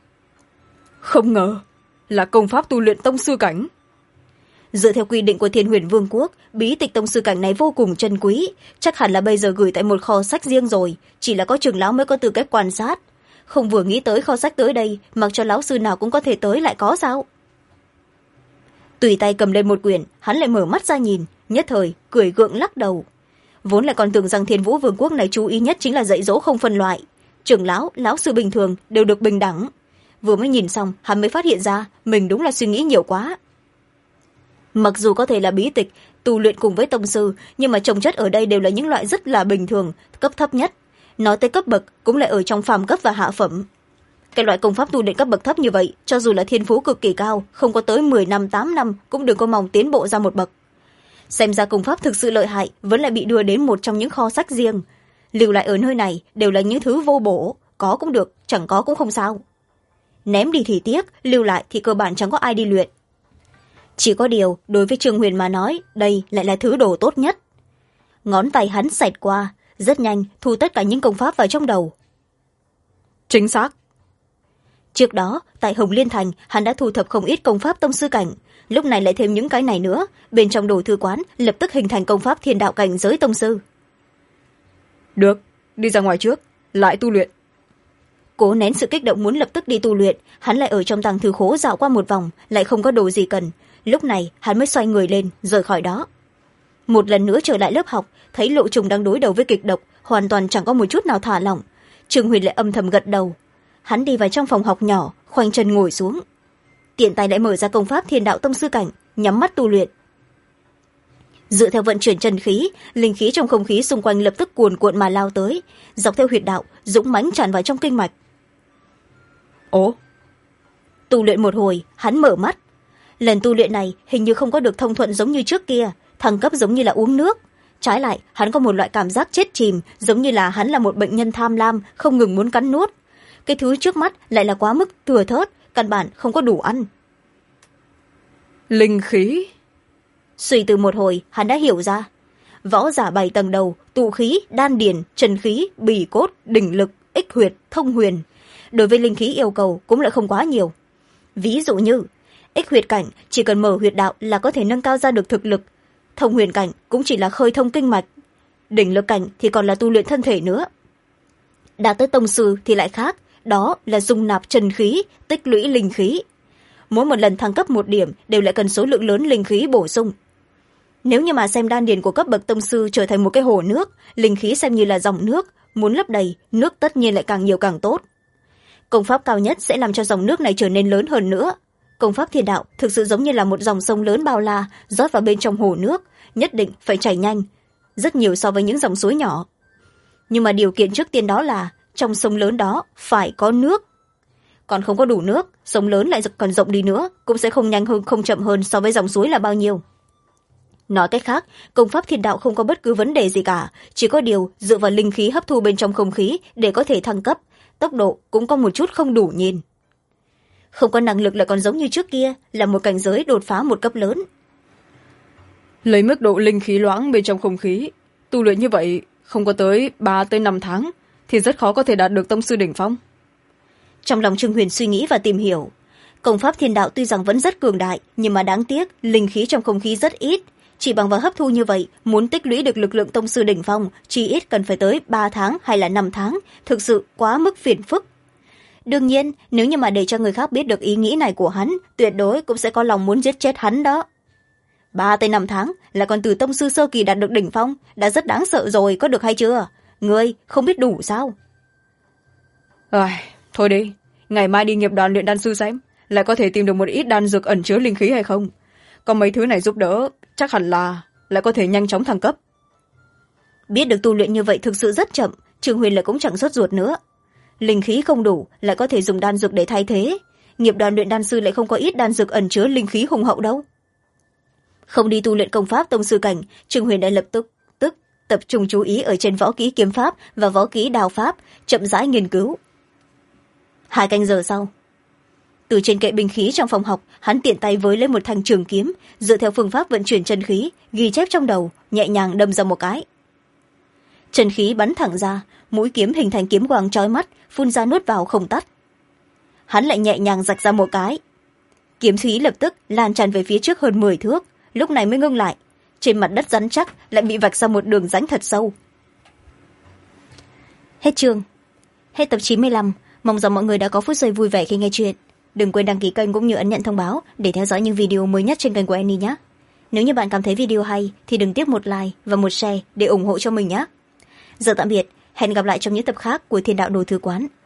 Không ngờ là công pháp tu luyện tông sư cảnh. Dựa theo quy định của Thiên Huyền Vương quốc, bí tịch tông sư cảnh này vô cùng chân quý, chắc hẳn là bây giờ gửi tại một kho sách riêng rồi, chỉ là có trưởng lão mới có tư cách quan sát. Không vừa nghĩ tới kho sách tới đây, mặc cho lão sư nào cũng có thể tới lại có sao. Tùy tay cầm lên một quyển, hắn lại mở mắt ra nhìn, nhất thời cười gượng lắc đầu. Vốn lại còn tưởng rằng Thiên Vũ Vương quốc này chú ý nhất chính là dạy dỗ không phân loại, trưởng lão, lão sư bình thường đều được bình đẳng. Vừa mới nhìn xong, hắn mới phát hiện ra mình đúng là suy nghĩ nhiều quá. Mặc dù có thể là bí tịch tu luyện cùng với tông sư, nhưng mà trồng chất ở đây đều là những loại rất là bình thường, cấp thấp nhất. Nói tới cấp bậc cũng lại ở trong phàm cấp và hạ phẩm. Cái loại công pháp tu luyện cấp bậc thấp như vậy, cho dù là thiên phú cực kỳ cao, không có tới 10 năm 8 năm cũng đừng có mong tiến bộ ra một bậc. Xem ra công pháp thực sự lợi hại vẫn lại bị đưa đến một trong những kho sách riêng. Lưu lại ở nơi này đều là những thứ vô bổ, có cũng được, chẳng có cũng không sao. Ném đi thì tiếc, lưu lại thì cơ bản chẳng có ai đi luyện. Chỉ có điều, đối với Trương Huyền mà nói, đây lại là thứ đồ tốt nhất. Ngón tay hắn xẹt qua, rất nhanh thu tất cả những công pháp vào trong đầu. Chính xác. Trước đó, tại Hồng Liên Thành, hắn đã thu thập không ít công pháp tông sư cảnh. Lúc này lại thêm những cái này nữa, bên trong đồ thư quán lập tức hình thành công pháp thiên đạo cảnh giới tông sư. Được, đi ra ngoài trước, lại tu luyện. Cố nén sự kích động muốn lập tức đi tu luyện, hắn lại ở trong tàng thư khố dạo qua một vòng, lại không có đồ gì cần. Lúc này hắn mới xoay người lên, rời khỏi đó. Một lần nữa trở lại lớp học, thấy Lộ Trùng đang đối đầu với kịch độc, hoàn toàn chẳng có một chút nào thả lỏng. Trương Huyền lại âm thầm gật đầu. Hắn đi vào trong phòng học nhỏ, khoanh chân ngồi xuống. Tiện tay lại mở ra công pháp thiên đạo tông sư cảnh, nhắm mắt tu luyện. Dựa theo vận chuyển chân khí, linh khí trong không khí xung quanh lập tức cuồn cuộn mà lao tới, dọc theo huyệt đạo dũng mãnh tràn vào trong kinh mạch. Ồ. Tu luyện một hồi, hắn mở mắt. Lần tu luyện này hình như không có được thông thuận giống như trước kia, thăng cấp giống như là uống nước. Trái lại, hắn có một loại cảm giác chết chìm, giống như là hắn là một bệnh nhân tham lam, không ngừng muốn cắn nuốt. Cái thứ trước mắt lại là quá mức thừa thớt, căn bản không có đủ ăn. Linh khí. Suy từ một hồi, hắn đã hiểu ra. Võ giả 7 tầng đầu, tụ khí, đan điền, chân khí, bì cốt, đỉnh lực, ích huyệt, thông huyền. Đối với linh khí yêu cầu cũng lại không quá nhiều. Ví dụ như, ích huyệt cảnh chỉ cần mở huyệt đạo là có thể nâng cao ra được thực lực. Thông huyền cảnh cũng chỉ là khơi thông kinh mạch. Đỉnh lực cảnh thì còn là tu luyện thân thể nữa. Đạt tới tông sư thì lại khác, đó là dung nạp chân khí, tích lũy linh khí. Mỗi một lần thăng cấp một điểm đều lại cần số lượng lớn linh khí bổ sung. Nếu như mà xem đan điền của cấp bậc tông sư trở thành một cái hồ nước, linh khí xem như là dòng nước, muốn lấp đầy, nước tất nhiên lại càng nhiều càng tốt. Công pháp cao nhất sẽ làm cho dòng nước này trở nên lớn hơn nữa. Công pháp thiên đạo thực sự giống như là một dòng sông lớn bao la rót vào bên trong hồ nước, nhất định phải chảy nhanh, rất nhiều so với những dòng suối nhỏ. Nhưng mà điều kiện trước tiên đó là trong sông lớn đó phải có nước. Còn không có đủ nước, sông lớn lại còn rộng đi nữa cũng sẽ không nhanh hơn không chậm hơn so với dòng suối là bao nhiêu. Nói cách khác, công pháp thiên đạo không có bất cứ vấn đề gì cả, chỉ có điều dựa vào linh khí hấp thu bên trong không khí để có thể thăng cấp, tốc độ cũng có một chút không đủ nhìn. Không có năng lực lại còn giống như trước kia, là một cảnh giới đột phá một cấp lớn. Lấy mức độ linh khí loãng bên trong không khí, tu luyện như vậy không có tới 3 tới 5 tháng thì rất khó có thể đạt được tông sư đỉnh phong. Trong lòng Trương Huyền suy nghĩ và tìm hiểu, công pháp thiên đạo tuy rằng vẫn rất cường đại, nhưng mà đáng tiếc linh khí trong không khí rất ít. Chỉ bằng vào hấp thu như vậy, muốn tích lũy được lực lượng tông sư đỉnh phong, chỉ ít cần phải tới 3 tháng hay là 5 tháng, thực sự quá mức phiền phức. Đương nhiên, nếu như mà để cho người khác biết được ý nghĩ này của hắn, tuyệt đối cũng sẽ có lòng muốn giết chết hắn đó. 3 tới 5 tháng là còn từ tông sư sơ kỳ đạt được đỉnh phong, đã rất đáng sợ rồi, có được hay chưa? Ngươi không biết đủ sao? Thôi đi, ngày mai đi nghiệp đoàn luyện đan sư xem, lại có thể tìm được một ít đan dược ẩn chứa linh khí hay không. Còn mấy thứ này giúp đỡ, chắc hẳn là lại có thể nhanh chóng thăng cấp. Biết được tu luyện như vậy thực sự rất chậm, Trương Huyền lại cũng chẳng sốt ruột nữa. Linh khí không đủ, lại có thể dùng đan dược để thay thế. Nghiệp đoàn luyện đan sư lại không có ít đan dược ẩn chứa linh khí hùng hậu đâu. Không đi tu luyện công pháp tông sư cảnh, Trương Huyền đã lập tức tập trung chú ý ở trên võ kỹ kiếm pháp và võ kỹ đao pháp, chậm rãi nghiên cứu. 2 canh giờ sau, từ trên kệ binh khí trong phòng học hắn tiện tay với lấy một thanh trường kiếm, dựa theo phương pháp vận chuyển chân khí ghi chép trong đầu, nhẹ nhàng đâm ra một cái. Chân khí bắn thẳng ra, mũi kiếm hình thành kiếm quang chói mắt, phun ra nuốt vào không tắt. Hắn lại nhẹ nhàng rạch ra một cái, kiếm khí lập tức lan tràn về phía trước hơn 10 thước, lúc này mới ngưng lại. Trên mặt đất rắn chắc lại bị vạch ra một đường rãnh thật sâu. Hết chương. Hết tập 95. Mong rằng mọi người đã có phút giây vui vẻ khi nghe chuyện. Đừng quên đăng ký kênh cũng như ấn nhận thông báo để theo dõi những video mới nhất trên kênh của Annie nhé. Nếu như bạn cảm thấy video hay thì đừng tiếc một like và một share để ủng hộ cho mình nhé. Giờ tạm biệt, hẹn gặp lại trong những tập khác của Thiên Đạo Đồ Thư Quán.